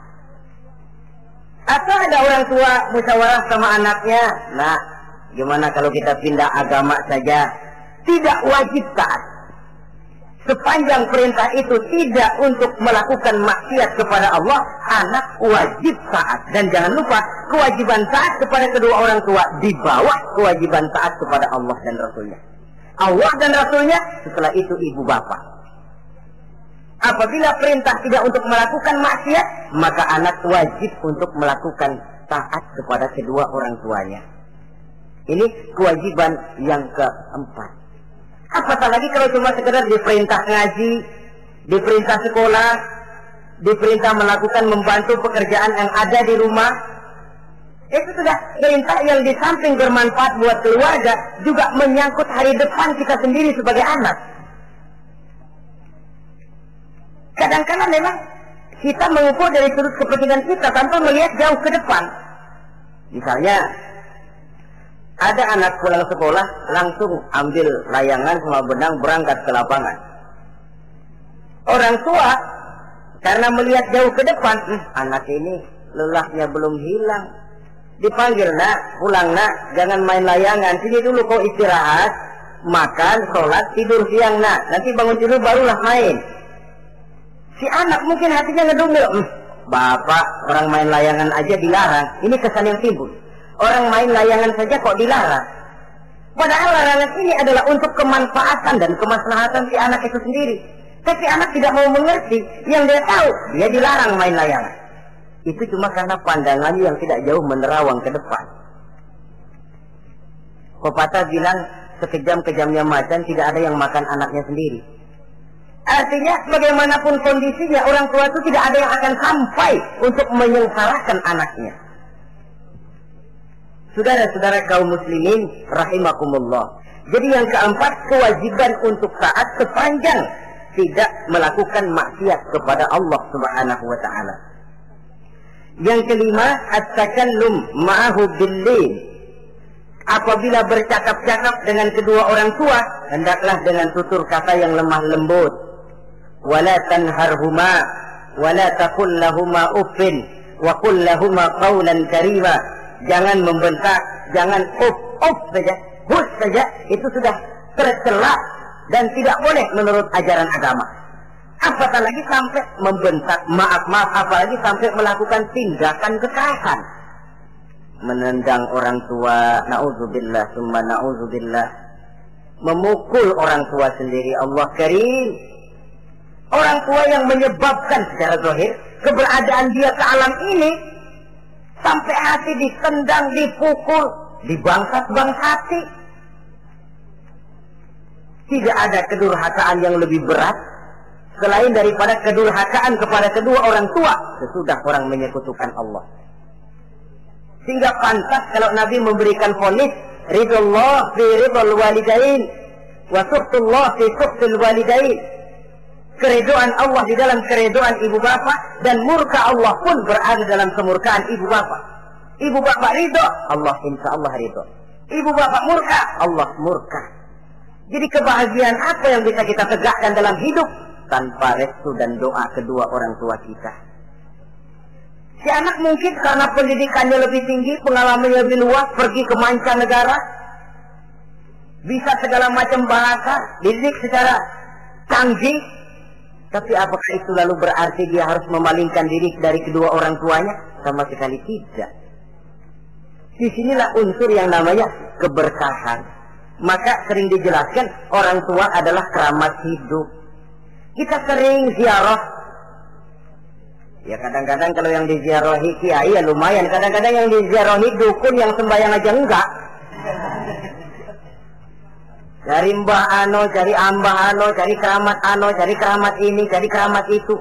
Atau ada orang tua musyawarah sama anaknya, nah, gimana kalau kita pindah agama saja? Tidak wajib taat. Sepanjang perintah itu tidak untuk melakukan maksiat kepada Allah, anak wajib taat. Dan jangan lupa, kewajiban taat kepada kedua orang tua di bawah kewajiban taat kepada Allah dan Rasulnya. Allah dan Rasulnya, setelah itu ibu bapak. Apabila perintah tidak untuk melakukan maksiat, maka anak wajib untuk melakukan taat kepada kedua orang tuanya. Ini kewajiban yang keempat. Apatah lagi kalau cuma sekedar diperintah ngaji, diperintah sekolah, diperintah melakukan membantu pekerjaan yang ada di rumah, Itu sudah perintah yang di samping bermanfaat buat keluarga, juga menyangkut hari depan kita sendiri sebagai anak. Kadang-kadang memang kita mengukur dari sudut kepentingan kita tanpa melihat jauh ke depan. Misalnya, ada anak pulang sekolah, langsung ambil layangan sama benang berangkat ke lapangan. Orang tua, karena melihat jauh ke depan, anak ini lelahnya belum hilang. Dipanggil, nak, pulang nak, jangan main layangan. Sini dulu kau istirahat, makan, sholat, tidur siang nak. Nanti bangun tidur barulah main. Si anak mungkin hatinya ngedumel, bapak orang main layangan aja dilarang. Ini kesan yang timbul. Orang main layangan saja kok dilarang. Padahal larangan ini adalah untuk kemanfaatan dan kemaslahatan si anak itu sendiri. Tapi anak tidak mau mengerti. Yang dia tahu, dia dilarang main layangan. Itu cuma karena pandangannya yang tidak jauh menerawang ke depan. Pepatah bilang, sekejam-kejamnya macan tidak ada yang makan anaknya sendiri. Artinya, bagaimanapun kondisinya, orang tua itu tidak ada yang akan sampai untuk menyengsarakan anaknya. Saudara-saudara kaum muslimin rahimakumullah. Jadi yang keempat, kewajiban untuk taat sepanjang tidak melakukan maksiat kepada Allah Subhanahu wa taala. Yang kelima, at-takallum ma'ahu bil-lin. Apabila bercakap-cakap dengan kedua orang tua, hendaklah dengan tutur kata yang lemah lembut. Wala tanharhuma wala taqul lahuma uffin wa qul lahuma qawlan karima. Jangan membentak, jangan uff saja, hus saja, itu sudah tercela dan tidak boleh menurut ajaran agama. Apalagi sampai membentak, maaf, apalagi sampai melakukan tindakan kekerasan. Menendang orang tua, na'udzubillah, summa na'udzubillah. Memukul orang tua sendiri, Allah karim. Orang tua yang menyebabkan secara zahir keberadaan dia ke alam ini, sampai hati ditendang, dipukul, dibangsat-bangsati. Tidak ada kedurhakaan yang lebih berat selain daripada kedurhakaan kepada kedua orang tua sesudah orang menyekutukan Allah. Sehingga pantas kalau Nabi memberikan vonis, ridullah fi ridul walidain wa suhtullah fi suhtul walidain. Keredoan Allah di dalam keredoan ibu bapak, dan murka Allah pun berada dalam kemurkaan ibu bapak. Ibu bapak ridho, Allah insya Allah ridho. Ibu bapak murka, Allah murka. Jadi kebahagiaan apa yang bisa kita tegakkan dalam hidup tanpa restu dan doa kedua orang tua kita? Si anak mungkin karena pendidikannya lebih tinggi, pengalamannya lebih luas, pergi ke mancanegara, bisa segala macam bahasa, dididik secara canggih. Tapi apakah itu lalu berarti dia harus memalingkan diri dari kedua orang tuanya? Sama sekali tidak. Disinilah unsur yang namanya keberkahan. Maka sering dijelaskan orang tua adalah keramat hidup. Kita sering ziarah. Ya kadang-kadang kalau yang diziarahi kiai ya lumayan. Kadang-kadang yang diziarahi dukun yang sembahyang aja enggak. Cari mbah ano, cari ambah ano, cari keramat ini, cari keramat itu.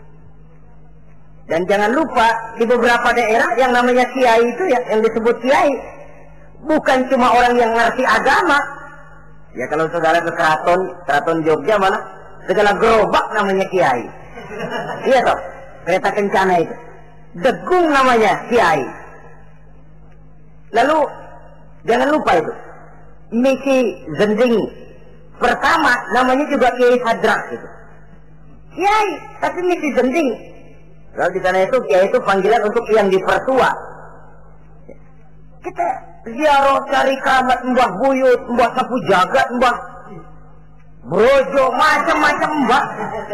Dan jangan lupa di beberapa daerah yang namanya kiai itu ya, yang disebut kiai, bukan cuma orang yang ngerti agama. Ya kalau saudara ke keraton Jogja mana, segala gerobak namanya kiai. Iya toh, kereta kencana itu. Degung namanya kiai. Lalu jangan lupa itu. Misi Zending pertama namanya juga Kiai Hadrak gitu. Kiai, tapi misi Zending. Kalau di sana itu Kiai itu panggilan untuk yang dipertua. Kita ziarah cari keramat Mbah Buyut, Mbah Sapu Jagat, Mbah Brojo, macam-macam Mbah.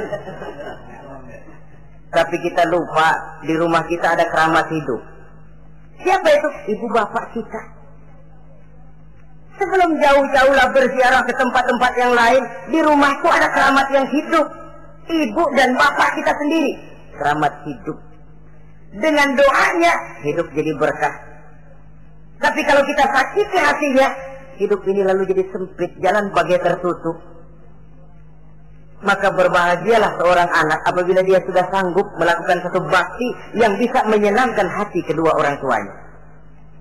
Tapi kita lupa di rumah kita ada keramat hidup. Siapa itu? Ibu bapak kita. Sebelum jauh-jauhlah berziarah ke tempat-tempat yang lain, di rumahku ada keramat yang hidup. Ibu dan bapak kita sendiri, keramat hidup. Dengan doanya, hidup jadi berkah. Tapi kalau kita sakiti hatinya, hidup ini lalu jadi sempit, jalan bagai tertutup. Maka berbahagialah seorang anak apabila dia sudah sanggup melakukan satu bakti yang bisa menyenangkan hati kedua orang tuanya.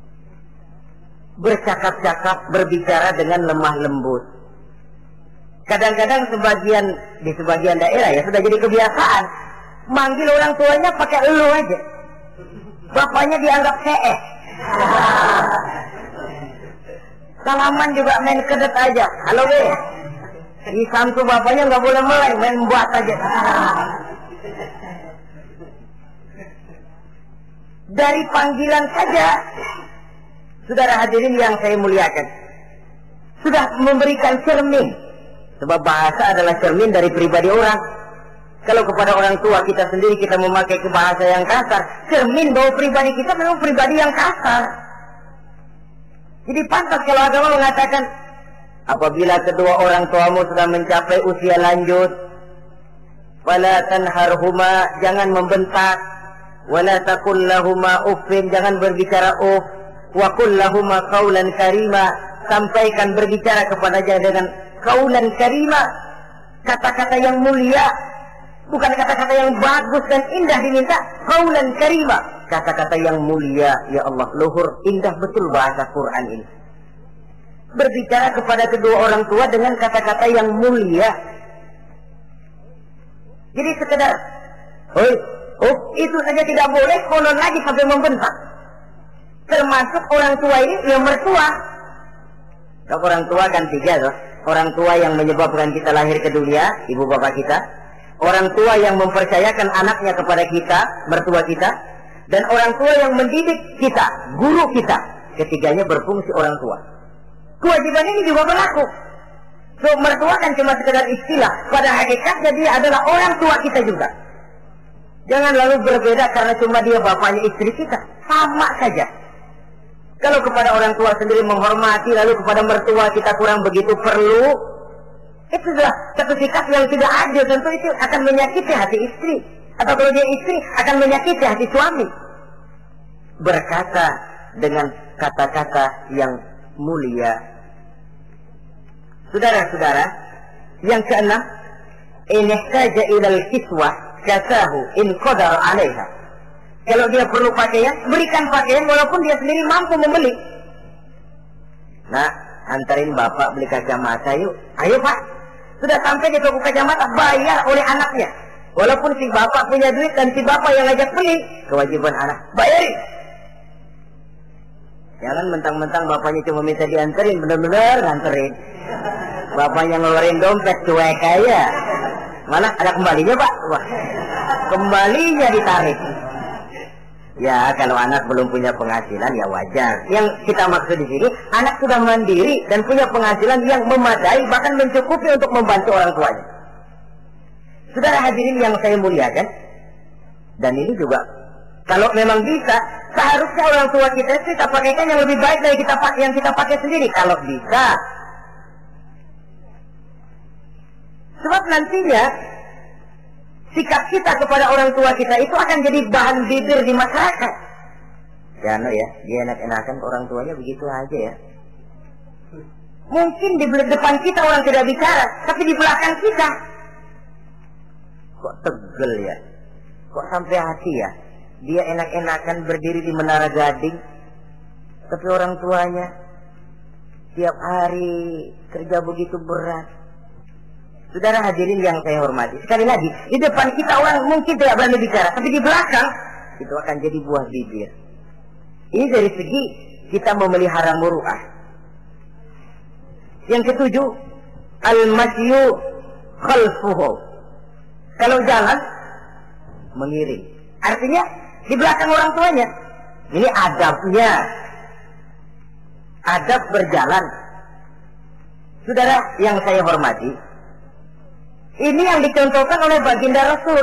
bercakap-cakap, berbicara dengan lemah lembut. Kadang-kadang di sebagian daerah ya sudah jadi kebiasaan manggil orang tuanya pakai elu aja. Bapaknya dianggap seeh. Salaman juga main kedet aja. Halo be. Di santu bapaknya nggak boleh meleng, main buat aja. Dari panggilan saja, saudara hadirin yang saya muliakan, sudah memberikan cermin. Sebab bahasa adalah cermin dari pribadi orang. Kalau kepada orang tua kita sendiri kita memakai bahasa yang kasar, cermin bahwa pribadi kita memang pribadi yang kasar. Jadi pantas kalau agama mengatakan, apabila kedua orang tuamu sudah mencapai usia lanjut, fala tanharhuma, jangan membentak, wala taqul lahuma uffin, jangan berbicara uff, wa qul lahuma qaulan karima, sampaikan berbicara kepadanya dengan qaulan karima, kata-kata yang mulia, bukan kata-kata yang bagus dan indah diminta, qaulan karima, kata-kata yang mulia. Ya Allah, luhur, indah betul bahasa Quran ini. Berbicara kepada kedua orang tua dengan kata-kata yang mulia. Jadi sekedar itu saja tidak boleh, konon lagi sampai membentak. Termasuk orang tua ini yang mertua. Kalau orang tua kan tiga loh. Orang tua yang menyebabkan kita lahir ke dunia, ibu bapak kita. Orang tua yang mempercayakan anaknya kepada kita, mertua kita. Dan orang tua yang mendidik kita, guru kita. Ketiganya berfungsi orang tua. Kewajiban ini juga berlaku. So, mertua kan cuma sekedar istilah. Pada hakikatnya dia adalah orang tua kita juga. Jangan lalu berbeda karena cuma dia bapaknya istri kita. Sama saja. Kalau kepada orang tua sendiri menghormati, lalu kepada mertua kita kurang begitu perlu, itu sudah satu sikap yang tidak adil. Tentu itu akan menyakiti hati istri. Atau kalau dia istri, akan menyakiti hati suami. Berkata dengan kata-kata yang mulia. Saudara-saudara, yang keenam, in ihtaja ilal kiswah kasahu in qadar 'alaiha. Kalau dia perlu pakaian, berikan pakaian walaupun dia sendiri mampu membeli. Nah, antarin bapak beli kacamata yuk. Ayo pak, sudah sampai di toko kacamata, bayar oleh anaknya. Walaupun si bapak punya duit dan si bapak yang ngajak beli, kewajiban anak, bayarin. Jangan mentang-mentang bapaknya cuma minta dianterin, benar-benar nganterin. Bapaknya ngeluarin dompet cuek aja. Mana ada kembalinya pak? Wah, kembalinya ditarik. Ya, kalau anak belum punya penghasilan ya wajar. Yang kita maksud di sini, anak sudah mandiri dan punya penghasilan yang memadai, bahkan mencukupi untuk membantu orang tuanya. Saudara hadirin yang saya muliakan, dan ini juga kalau memang bisa, seharusnya orang tua kita pakaikan yang lebih baik dari yang kita pakai sendiri. Kalau bisa. Sebab nantinya sikap kita kepada orang tua kita itu akan jadi bahan bibir di masyarakat. Ya, dia enak-enakan orang tuanya begitu aja ya. Mungkin di depan kita orang tidak bicara, tapi di belakang kita kok tegel ya, kok sampai hati ya. Dia enak-enakan berdiri di Menara Gading, tapi orang tuanya tiap hari kerja begitu berat. Saudara hadirin yang saya hormati, sekali lagi, di depan kita orang mungkin tidak berani bicara, tapi di belakang itu akan jadi buah bibir. Ini dari segi kita memelihara muru'ah. Yang ketujuh, al-masyu khalfuhu. Kalau jalan, mengiring. Artinya, di belakang orang tuanya. Ini adabnya. Adab berjalan. Saudara yang saya hormati, ini yang dicontohkan oleh baginda Rasul.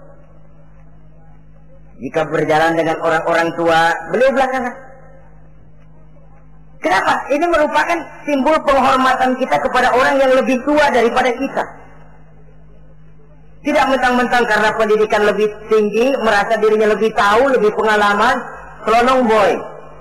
Jika berjalan dengan orang-orang tua, beliau belakangan. Kenapa? Ini merupakan simbol penghormatan kita kepada orang yang lebih tua daripada kita. Tidak mentang-mentang karena pendidikan lebih tinggi, merasa dirinya lebih tahu, lebih pengalaman, selonong boy.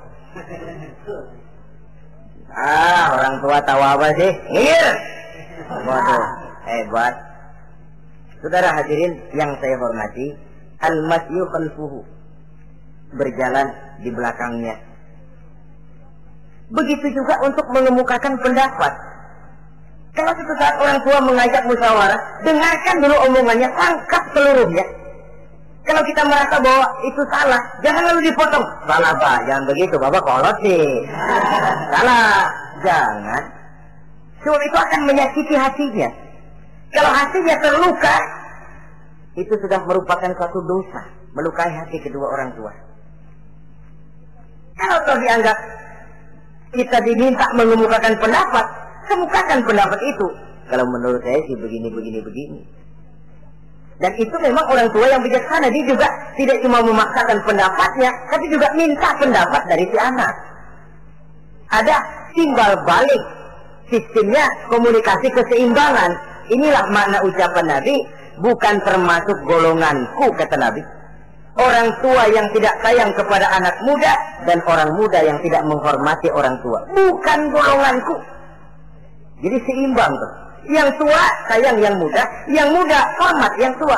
Orang tua tahu apa sih? Ngir. Waduh, hebat. Saudara hadirin yang saya hormati, al-masyu khalfuhu, berjalan di belakangnya. Begitu juga untuk mengemukakan pendapat. Kalau suatu saat orang tua mengajak musyawarah, dengarkan dulu omongannya, tangkap seluruhnya. Kalau kita merasa bahwa itu salah, jangan lalu dipotong. Salah Pak, jangan begitu, Bapak kolot sih. Salah, jangan. Sebab itu akan menyakiti hatinya. Kalau hatinya terluka, itu sudah merupakan suatu dosa, melukai hati kedua orang tua. Kalau toh dianggap kita diminta mengemukakan pendapat, kemukakan pendapat itu. Kalau menurut saya sih begini. Dan itu memang orang tua yang bijaksana. Dia juga tidak cuma memaksakan pendapatnya, tapi juga minta pendapat dari si anak. Ada timbal balik. Sistemnya komunikasi keseimbangan. Inilah makna ucapan Nabi, bukan termasuk golonganku, kata Nabi. Orang tua yang tidak sayang kepada anak muda, dan orang muda yang tidak menghormati orang tua. Bukan golonganku. Jadi seimbang tuh. Yang tua sayang yang muda hormat yang tua.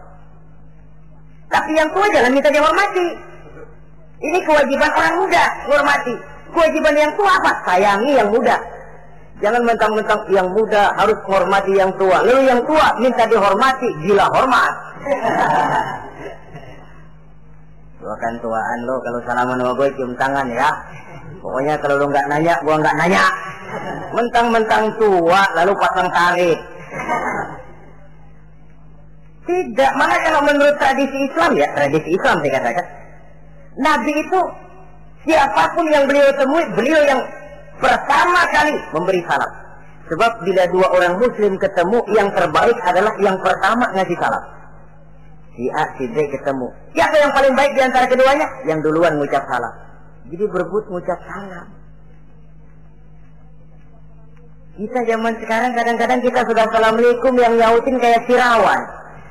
Tapi yang tua jangan minta dihormati. Ini kewajiban orang muda, hormati. Kewajiban yang tua apa? Sayangi yang muda. Jangan mentang-mentang yang muda harus menghormati yang tua. Lalu yang tua minta dihormati, gila hormat. Doakan tuaan lo, kalau salaman sama gue cium tangan ya. Pokoknya kalau lo nggak nanya, gue nggak nanya. Mentang-mentang tua lalu pasang tarik. Tidak, mana kalau menurut tradisi Islam ya, tradisi Islam saya katakan, Nabi itu siapapun yang beliau temui, beliau yang pertama kali memberi salam. Sebab bila dua orang muslim ketemu, yang terbaik adalah yang pertama ngasih salam. Si A, si B ketemu, siapa yang paling baik di antara keduanya? Yang duluan ngucap salam. Jadi berebut ngucap salam. Kita zaman sekarang kadang-kadang kita sudah assalamualaikum, yang nyautin kayak Firawan.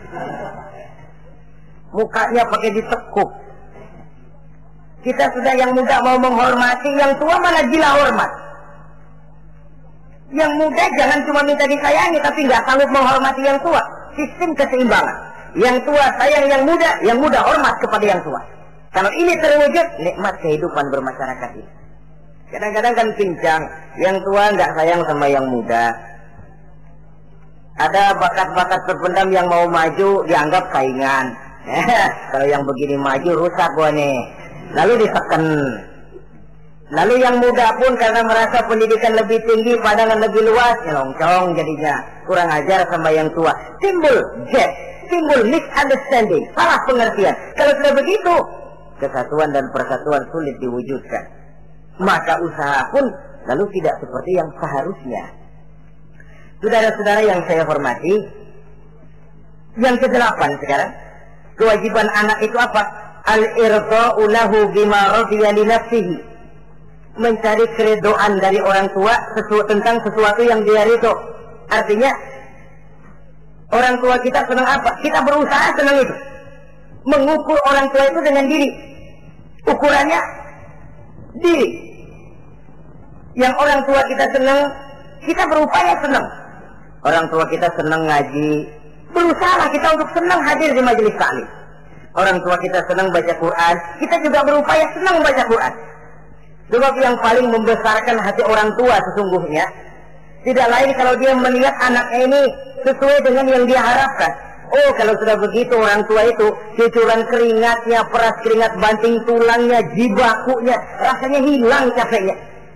Mukanya pakai ditekuk. Kita sudah yang muda mau menghormati, yang tua malah gila hormat. Yang muda jangan cuma minta disayangi, tapi nggak sanggup menghormati yang tua. Sistem keseimbangan. Yang tua sayang yang muda hormat kepada yang tua. Kalau ini terwujud, nikmat kehidupan bermasyarakat ini. Kadang-kadang kan pincang, yang tua nggak sayang sama yang muda. Ada bakat-bakat terpendam yang mau maju dianggap saingan. Kalau yang begini maju rusak gua nih. Lalu diteken. Lalu yang muda pun karena merasa pendidikan lebih tinggi, pandangan lebih luas, nyelongcong jadinya. Kurang ajar sama yang tua. Timbul gap, timbul misunderstanding, salah pengertian. Kalau sudah begitu, kesatuan dan persatuan sulit diwujudkan. Maka usaha pun lalu tidak seperti yang seharusnya. Saudara-saudara yang saya hormati, yang ke-8 sekarang, kewajiban anak itu apa? Al-irda'u lahu bima radiya li nafsihi. Mencari keredoan dari orang tua tentang sesuatu yang dia ridho. Artinya, orang tua kita senang apa? Kita berusaha senang itu. Mengukur orang tua itu dengan diri. Ukurannya diri. Yang orang tua kita senang, kita berupaya senang. Orang tua kita senang ngaji, berusaha kita untuk senang hadir di majelis taklim. Orang tua kita senang baca Quran, kita juga berupaya senang baca Quran. Sebab yang paling membesarkan hati orang tua sesungguhnya, tidak lain kalau dia melihat anaknya ini sesuai dengan yang dia harapkan. Oh, kalau sudah begitu orang tua itu cucuran keringatnya, peras keringat banting tulangnya, jibakunya, rasanya hilang capeknya.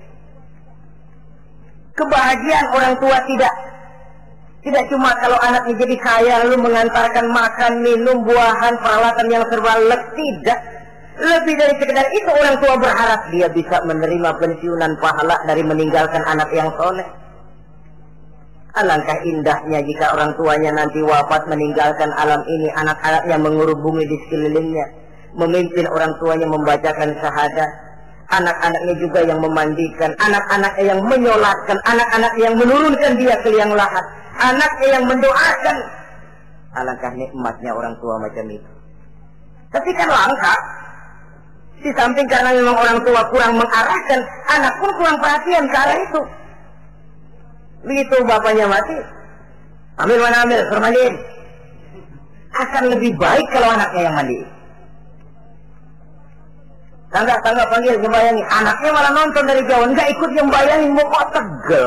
Kebahagiaan orang tua tidak cuma kalau anaknya jadi kaya lalu mengantarkan makan, minum, buahan, peralatan yang serba lengkap, tidak. Lebih dari sekedar itu orang tua berharap dia bisa menerima pensiunan pahala dari meninggalkan anak yang soleh. Alangkah indahnya jika orang tuanya nanti wafat meninggalkan alam ini, anak-anaknya mengurubungi di sekelilingnya, memimpin orang tuanya membacakan syahadat. Anak-anaknya juga yang memandikan, anak-anaknya yang menyolatkan, anak-anaknya yang menurunkan dia ke liang lahat, anaknya yang mendoakan. Alangkah nikmatnya orang tua macam itu. Tapi kan langka. Di samping karena memang orang tua kurang mengarahkan, anak pun kurang perhatian ke arah itu. Begitu bapaknya mati, ambil mana ambil, permandiin. Akan lebih baik kalau anaknya yang mandi. Tangga panggil nyembayangi. Anaknya malah nonton dari jauh, nggak ikut nyembayangin, mau kok tegel.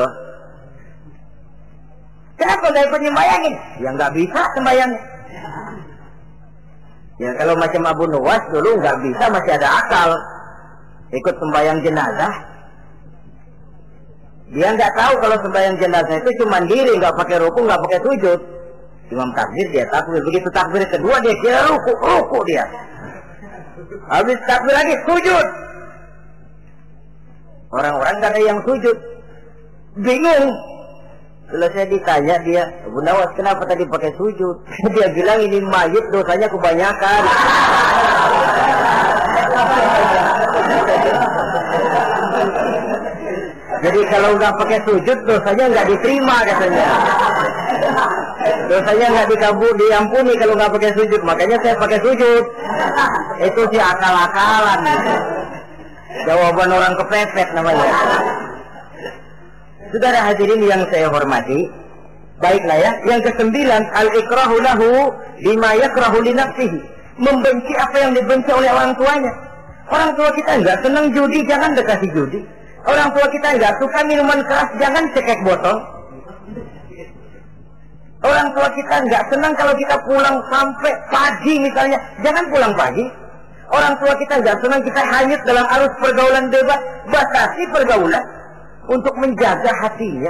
Kenapa nggak ikut nyembayangin? Ya nggak bisa sembayangin. Ya kalau macam Abu Nuwas dulu nggak bisa, masih ada akal. Ikut sembayang jenazah. Dia nggak tahu kalau sembayang jenazah itu cuma diri, nggak pakai ruku, nggak pakai sujud. Imam takbir, dia takbir. Begitu takbir kedua, dia kira ruku dia. Habis takbir lagi, sujud. Orang-orang nggak ada yang sujud. Bingung. Selesai ditanya dia, Abu Nawas kenapa tadi pakai sujud? Dia bilang ini mayit dosanya kebanyakan. Jadi kalau nggak pakai sujud dosanya nggak diterima katanya. Dosanya nggak diampuni kalau nggak pakai sujud. Makanya saya pakai sujud. Itu sih akal-akalan. Jawaban orang kepepet namanya. Saudara hadirin yang saya hormati, baiklah ya. Yang ke-9, al-ikrahu lahu bima yakrahu li nafsihi. Membenci apa yang dibenci oleh orang tuanya. Orang tua kita enggak senang judi, jangan dekati judi. Orang tua kita enggak suka minuman keras, jangan cekek botol. Orang tua kita enggak senang kalau kita pulang sampai pagi misalnya, jangan pulang pagi. Orang tua kita enggak senang kita hanyut dalam arus pergaulan bebas, batasi pergaulan. Untuk menjaga hatinya.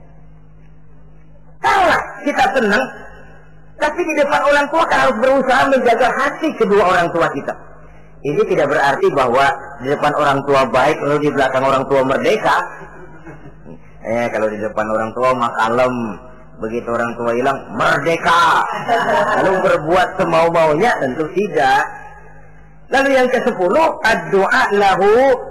Kalau kita senang, tapi di depan orang tua kan harus berusaha menjaga hati kedua orang tua kita. Ini tidak berarti bahwa di depan orang tua baik, lalu di belakang orang tua merdeka. Kalau di depan orang tua mah kalem, begitu orang tua hilang merdeka. Lalu berbuat semau-maunya, tentu tidak. Lalu yang ke-10, ad-du'a lahu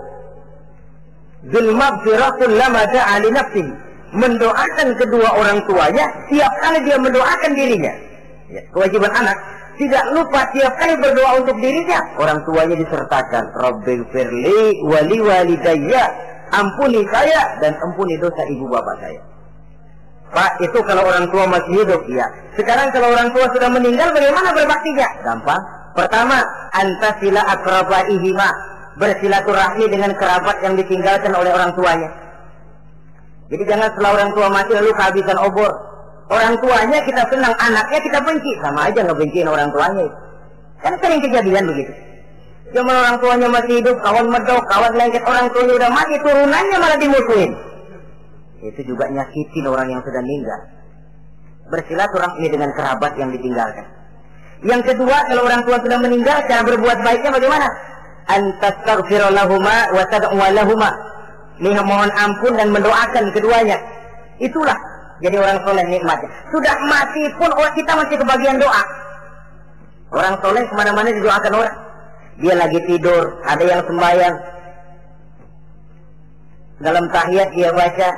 bil maghfiratul lama da'a li nafsihi. Mendoakan kedua orang tuanya tiap kali dia mendoakan dirinya. Ya, kewajiban anak tidak lupa tiap kali berdoa untuk dirinya. Orang tuanya disertakan, Rabbighfirli wa li walidayya. Ampuni saya dan ampuni dosa ibu bapak saya. Pak, itu kalau orang tua masih hidup, ya. Sekarang kalau orang tua sudah meninggal, bagaimana berbaktinya? Gampang. Pertama, antasila akrabaihima. Bersilaturahmi dengan kerabat yang ditinggalkan oleh orang tuanya. Jadi jangan setelah orang tua mati lalu kehabisan obor. Orang tuanya kita senang, anaknya kita benci. Sama aja ngebenciin orang tuanya. Kan sering kejadian begitu. Zaman orang tuanya masih hidup, kawan medok, kawan lengket, orang tuanya udah mati, turunannya malah dimusuhin. Itu juga nyakitin orang yang sudah meninggal. Bersilaturahmi dengan kerabat yang ditinggalkan. Yang kedua, kalau orang tua sudah meninggal, cara berbuat baiknya bagaimana? Antastaghfira lahuma wa tad'u lahuma. Mohon ampun dan mendoakan keduanya. Itulah jadi orang soleh nikmatnya. Sudah mati pun kita masih kebagian doa. Orang soleh kemana-mana didoakan orang. Dia lagi tidur, ada yang sembahyang. Dalam tahiyat dia baca,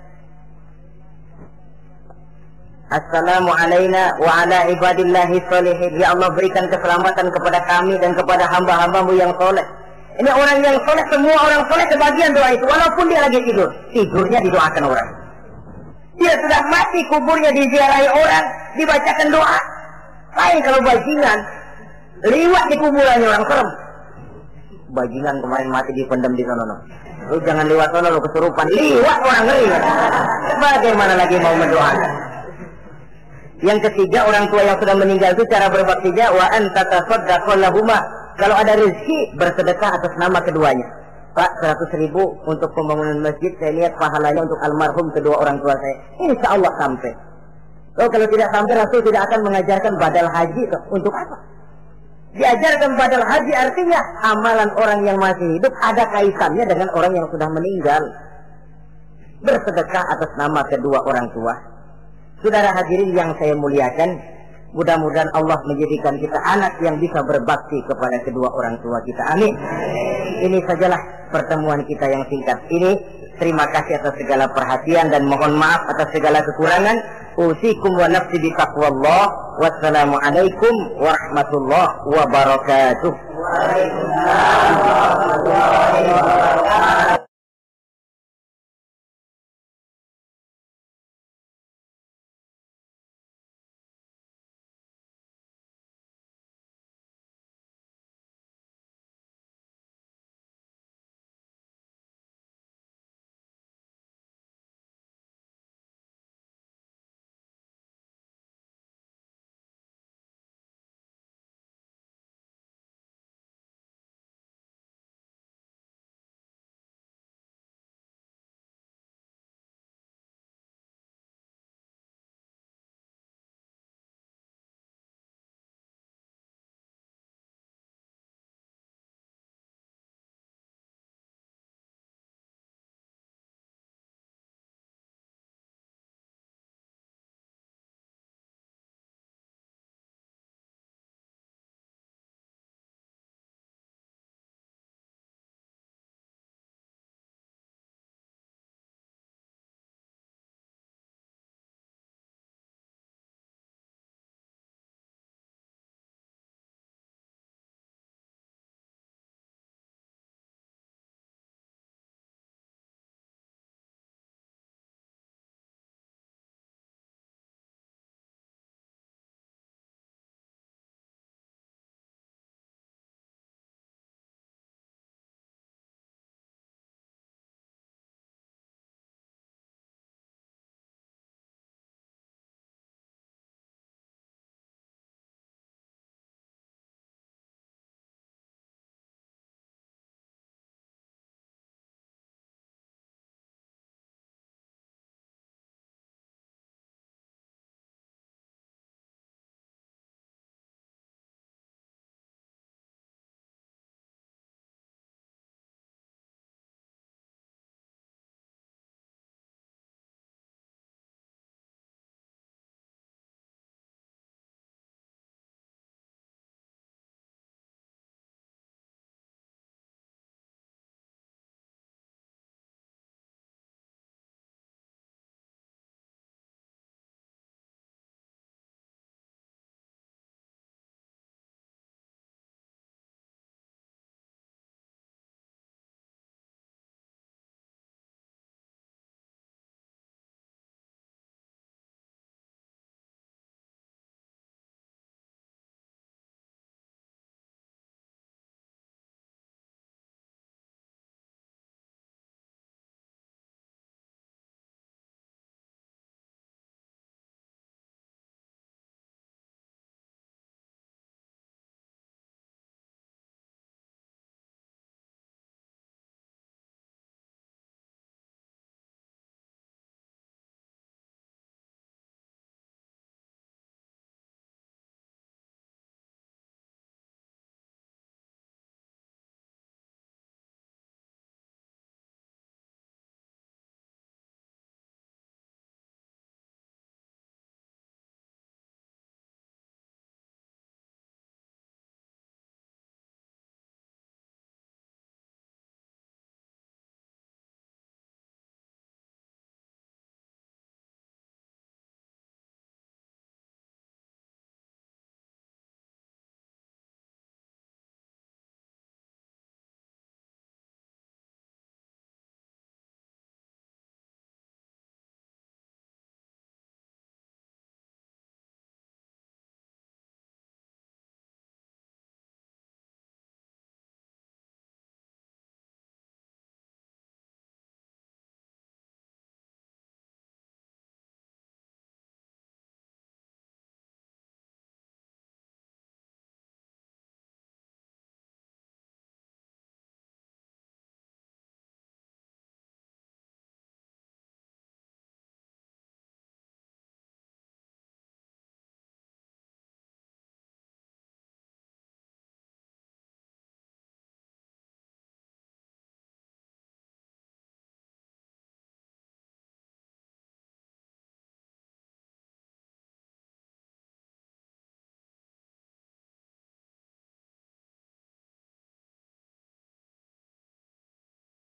Assalamu alaina wa ala ibadillahi sholihin. Ya Allah, berikan keselamatan kepada kami dan kepada hamba-hambamu yang soleh. Ini orang yang soleh, semua orang soleh kebagian doa itu. Walaupun dia lagi tidur, tidurnya didoakan orang. Dia sudah mati, kuburnya diziarahi orang, dibacakan doa. Lain kalau bajingan, liwat di kuburannya orang serem. Bajingan kemarin mati dipendam di sana. Lu jangan lewat sana, lu kesurupan. Liwat orang ngeri. Bagaimana lagi mau mendoakan? Yang ketiga, orang tua yang sudah meninggal itu cara berbaktinya wa anta tasaddaqu lahuma. Kalau ada rezeki, bersedekah atas nama keduanya. Pak, 100.000 untuk pembangunan masjid, saya lihat pahalanya untuk almarhum kedua orang tua saya. Insya Allah sampai. Kalau tidak sampai, Rasul tidak akan mengajarkan badal haji. Untuk apa? Diajarkan badal haji artinya amalan orang yang masih hidup ada kaitannya dengan orang yang sudah meninggal. Bersedekah atas nama kedua orang tua. Saudara hadirin yang saya muliakan, mudah-mudahan Allah menjadikan kita anak yang bisa berbakti kepada kedua orang tua kita. Amin. Ini sajalah pertemuan kita yang singkat ini. Terima kasih atas segala perhatian dan mohon maaf atas segala kekurangan. Usikum wa nafsi bi taqwallah. Wassalamualaikum warahmatullahi wabarakatuh. Waalaikumsalam warahmatullahi wabarakatuh.